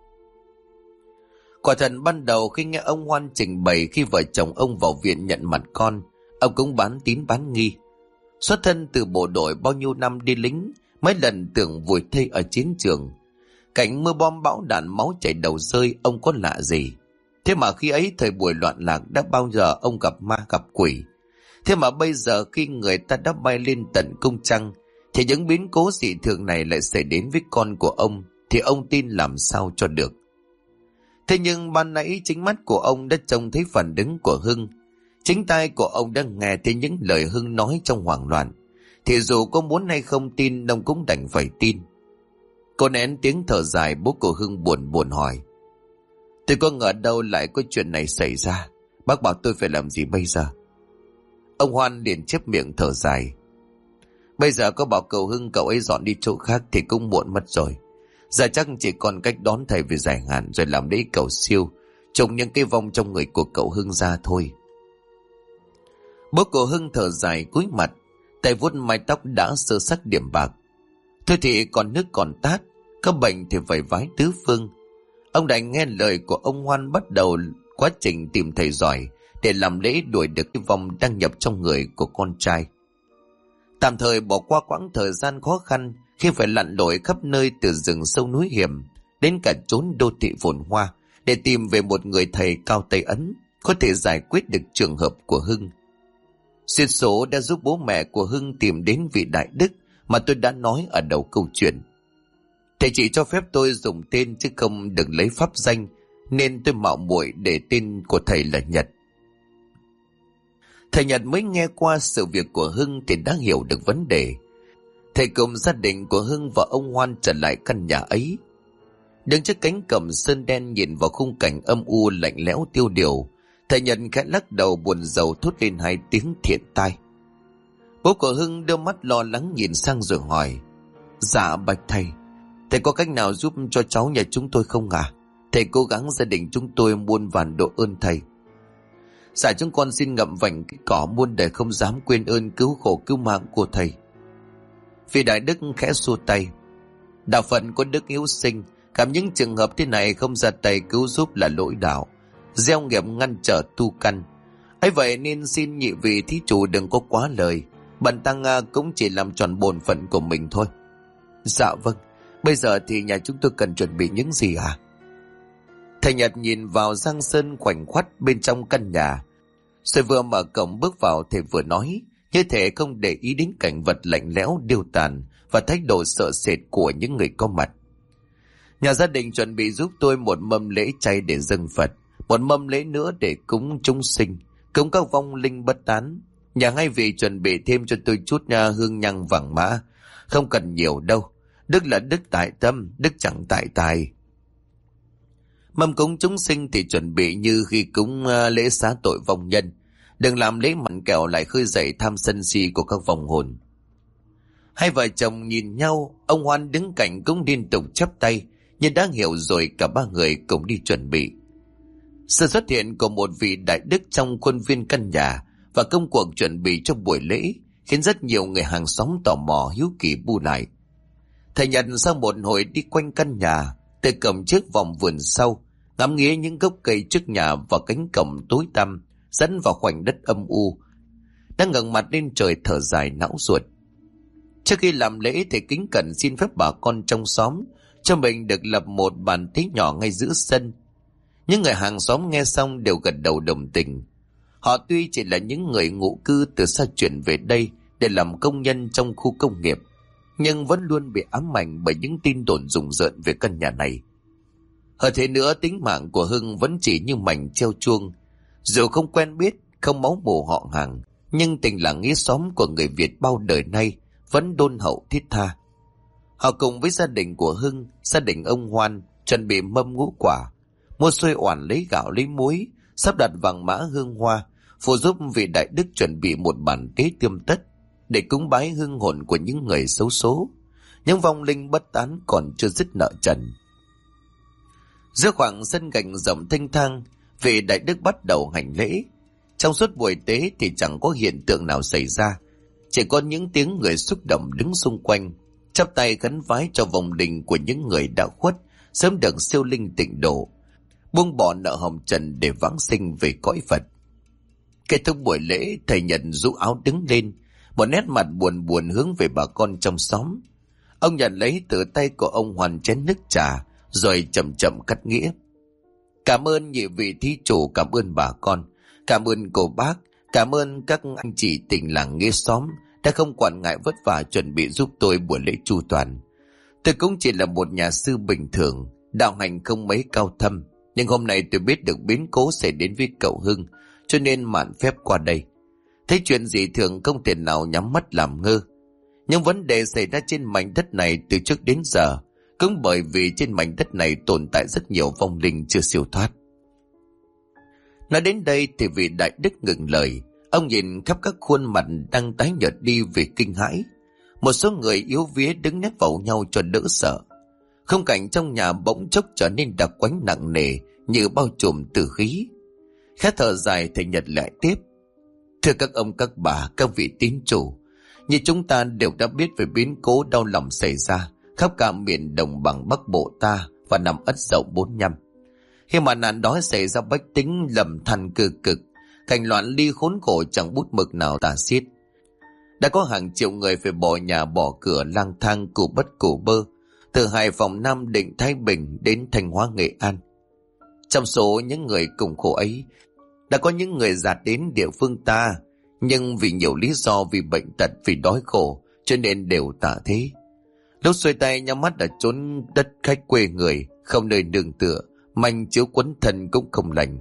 Speaker 1: Quả thật ban đầu khi nghe ông Hoan trình bày khi vợ chồng ông vào viện nhận mặt con, ông cũng bán tín bán nghi. Xuất thân từ bộ đội bao nhiêu năm đi lính, mấy lần tưởng vùi thây ở chiến trường. Cảnh mưa bom bão đạn máu chảy đầu rơi ông có lạ gì. Thế mà khi ấy thời buổi loạn lạc đã bao giờ ông gặp ma gặp quỷ. Thế mà bây giờ khi người ta đã bay lên tận cung trăng thì những biến cố dị thường này lại xảy đến với con của ông, thì ông tin làm sao cho được. Thế nhưng ban nãy chính mắt của ông đã trông thấy phản ứng của Hưng. Chính tai của ông đã nghe thấy những lời Hưng nói trong hoảng loạn. Thì dù có muốn hay không tin, ông cũng đành phải tin. Cô nén tiếng thở dài, bố của Hưng buồn buồn hỏi. Tôi có ngờ đâu lại có chuyện này xảy ra. Bác bảo tôi phải làm gì bây giờ? Ông Hoan liền chép miệng thở dài. Bây giờ có bảo cậu Hưng cậu ấy dọn đi chỗ khác thì cũng muộn mất rồi. Giờ chắc chỉ còn cách đón thầy về giải hạn rồi làm lễ cầu siêu, trùng những cái vong trong người của cậu Hưng ra thôi. Bố của Hưng thở dài cúi mặt, tay vuốt mái tóc đã sơ sắc điểm bạc. Thôi thì còn nước còn tát, có bệnh thì phải vái tứ phương. Ông đành nghe lời của ông Hoan bắt đầu quá trình tìm thầy giỏi để làm lễ đuổi được cái vong đang nhập trong người của con trai. Tạm thời bỏ qua quãng thời gian khó khăn khi phải lặn lội khắp nơi từ rừng sâu núi hiểm đến cả chốn đô thị phồn hoa để tìm về một người thầy cao tay ấn có thể giải quyết được trường hợp của Hưng. Xuyên số đã giúp bố mẹ của Hưng tìm đến vị đại đức mà tôi đã nói ở đầu câu chuyện. Thầy chỉ cho phép tôi dùng tên chứ không được lấy pháp danh, nên tôi mạo muội để tên của thầy là Nhật. Thầy Nhật mới nghe qua sự việc của Hưng thì đã hiểu được vấn đề. Thầy cùng gia đình của Hưng và ông Hoan trở lại căn nhà ấy. Đứng trước cánh cổng sơn đen nhìn vào khung cảnh âm u lạnh lẽo tiêu điều, thầy Nhật khẽ lắc đầu buồn rầu thốt lên hai tiếng thiện tai. Bố của Hưng đưa mắt lo lắng nhìn sang rồi hỏi: Dạ bạch thầy có cách nào giúp cho cháu nhà chúng tôi không à? Thầy cố gắng gia đình chúng tôi muôn vàn độ ơn thầy. Dạ chúng con xin ngậm vành cái cỏ muôn đời không dám quên ơn cứu khổ cứu mạng của thầy. Vị đại đức khẽ xua tay: Đạo phận có đức hiếu sinh, gặp những trường hợp thế này không ra tay cứu giúp là lỗi đạo, gieo nghiệp ngăn trở tu căn. Ấy vậy nên xin nhị vị thí chủ đừng có quá lời, bần tăng cũng chỉ làm tròn bổn phận của mình thôi. Dạ vâng, bây giờ thì nhà chúng tôi cần chuẩn bị những gì à? Thầy Nhật nhìn vào giang sơn khoảnh khoắt bên trong căn nhà, rồi vừa mở cổng bước vào thầy vừa nói, như thể không để ý đến cảnh vật lạnh lẽo điêu tàn và thái độ sợ sệt của những người có mặt. Nhà gia đình chuẩn bị giúp tôi một mâm lễ chay để dâng Phật, một mâm lễ nữa để cúng chúng sinh, cúng các vong linh bất tán. Nhà hai vị chuẩn bị thêm cho tôi chút hương nhang vàng mã, không cần nhiều đâu. Đức là đức tại tâm, đức chẳng tại tài. Mâm cúng chúng sinh thì chuẩn bị như khi cúng lễ xá tội vong nhân, đừng làm lễ mặn kẹo lại khơi dậy tham sân si của các vong hồn. Hai vợ chồng nhìn nhau, ông Hoan đứng cạnh cũng liên tục chắp tay, nhưng đã hiểu rồi cả ba người cùng đi chuẩn bị. Sự xuất hiện của một vị đại đức trong khuôn viên căn nhà và công cuộc chuẩn bị cho buổi lễ khiến rất nhiều người hàng xóm tò mò hiếu kỳ bu lại. Thầy Nhật sau một hồi đi quanh căn nhà, từ cổng trước vòng vườn sau, ngắm nghía những gốc cây trước nhà và cánh cổng tối tăm dẫn vào khoảnh đất âm u, đang ngẩng mặt lên trời thở dài não ruột. Trước khi làm lễ, thầy kính cẩn xin phép bà con trong xóm cho mình được lập một bàn thí nhỏ ngay giữa sân. Những người hàng xóm nghe xong đều gật đầu đồng tình. Họ tuy chỉ là những người ngụ cư từ xa chuyển về đây để làm công nhân trong khu công nghiệp, nhưng vẫn luôn bị ám ảnh bởi những tin đồn rùng rợn về căn nhà này. Hơn thế nữa, tính mạng của Hưng vẫn chỉ như mảnh treo chuông. Dù không quen biết, không máu mủ họ hàng, nhưng tình làng nghĩa xóm của người Việt bao đời nay vẫn đôn hậu thiết tha. Họ cùng với gia đình của Hưng, gia đình ông Hoan chuẩn bị mâm ngũ quả, mua xôi oản lấy gạo lấy muối, sắp đặt vàng mã hương hoa, phụ giúp vị đại đức chuẩn bị một bàn tế tươm tất để cúng bái hương hồn của những người xấu số, những vong linh bất tán còn chưa dứt nợ trần. Giữa khoảng sân gạch rộng thanh thang, vị đại đức bắt đầu hành lễ. Trong suốt buổi tế thì chẳng có hiện tượng nào xảy ra, chỉ có những tiếng người xúc động đứng xung quanh, chắp tay khấn vái cho vong linh của những người đã khuất sớm được siêu linh tịnh độ, buông bỏ nợ hồng trần để vãng sinh về cõi Phật. Kết thúc buổi lễ, thầy Nhật rũ áo đứng lên, một nét mặt buồn buồn hướng về bà con trong xóm. Ông nhận lấy từ tay của ông Hoàn chén nước trà, rồi chậm chậm cắt nghĩa. Cảm ơn nhị vị thí chủ, cảm ơn bà con, cảm ơn cô bác, cảm ơn các anh chị tình làng nghĩa xóm đã không quản ngại vất vả chuẩn bị giúp tôi buổi lễ chu toàn. Tôi cũng chỉ là một nhà sư bình thường, đạo hành không mấy cao thâm, nhưng hôm nay tôi biết được biến cố xảy đến với cậu Hưng, cho nên mạn phép qua đây. Thấy chuyện gì thường không thể nào nhắm mắt làm ngơ. Nhưng vấn đề xảy ra trên mảnh đất này từ trước đến giờ cũng bởi vì trên mảnh đất này tồn tại rất nhiều vong linh chưa siêu thoát. Nói đến đây thì vị đại đức ngừng lời. Ông nhìn khắp các khuôn mặt đang tái nhợt đi vì kinh hãi. Một số người yếu vía đứng nép vào nhau cho đỡ sợ. Khung cảnh trong nhà bỗng chốc trở nên đặc quánh nặng nề, như bao trùm tử khí. Khẽ thở dài, thầy Nhật lại tiếp: Thưa các ông các bà, các vị tín chủ, như chúng ta đều đã biết về biến cố đau lòng xảy ra khắp cả miền đồng bằng Bắc Bộ ta và năm Ất Dậu 45. Khi mà nạn đói xảy ra, bách tính lầm than cơ cực, cảnh loạn ly khốn khổ chẳng bút mực nào tả xiết. Đã có hàng triệu người phải bỏ nhà bỏ cửa lang thang cù bất cù bơ, từ Hải Phòng, Nam Định, Thái Bình đến Thanh Hóa, Nghệ An. Trong số những người cùng khổ ấy, đã có những người dạt đến địa phương ta, nhưng vì nhiều lý do, vì bệnh tật, vì đói khổ, cho nên đều tả thế. Lúc xuôi tay nhắm mắt ở chốn đất khách quê người, không nơi nương tựa, manh chiếu quấn thân cũng không lành.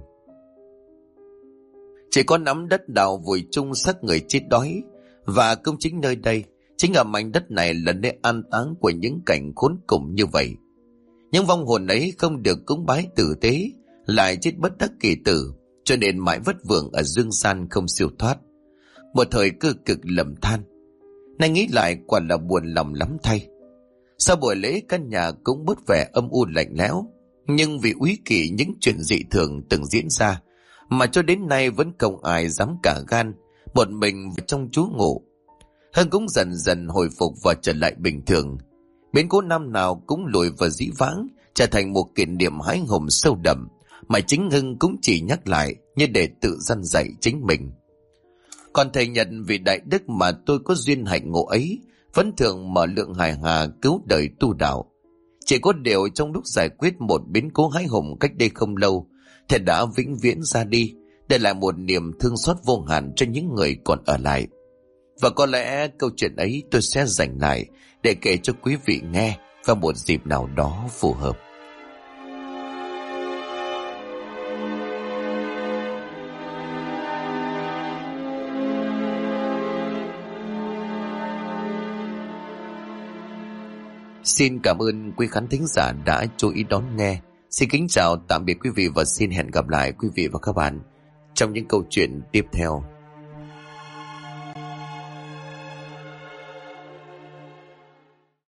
Speaker 1: Chỉ có nắm đất đào vùi chung xác người chết đói, và cũng chính nơi đây, chính ở mảnh đất này là nơi an táng của những cảnh khốn cùng như vậy. Những vong hồn ấy không được cúng bái tử tế, lại chết bất đắc kỳ tử, cho nên mãi vất vưởng ở dương gian không siêu thoát. Một thời cơ cực lầm than. Nay nghĩ lại quả là buồn lòng lắm thay. Sau buổi lễ căn nhà cũng bớt vẻ âm u lạnh lẽo, nhưng vì úy kỵ những chuyện dị thường từng diễn ra mà cho đến nay vẫn không ai dám cả gan một mình trong trú ngụ. Hưng cũng dần dần hồi phục và trở lại bình thường. Biến cố năm nào cũng lùi vào dĩ vãng, trở thành một kỷ niệm hãi hùng sâu đậm mà chính Hưng cũng chỉ nhắc lại như để tự dăn dạy chính mình. Còn thầy Nhật vì đại đức mà tôi có duyên hạnh ngộ ấy vẫn thường mở lượng hài hà cứu đời tu đạo. Chỉ có điều trong lúc giải quyết một biến cố hãi hùng cách đây không lâu, thầy đã vĩnh viễn ra đi, để lại một niềm thương xót vô hạn cho những người còn ở lại. Và có lẽ câu chuyện ấy tôi sẽ dành lại để kể cho quý vị nghe vào một dịp nào đó phù hợp. Xin cảm ơn quý khán thính giả đã chú ý đón nghe. Xin kính chào tạm biệt quý vị và xin hẹn gặp lại quý vị và các bạn trong những câu chuyện tiếp theo.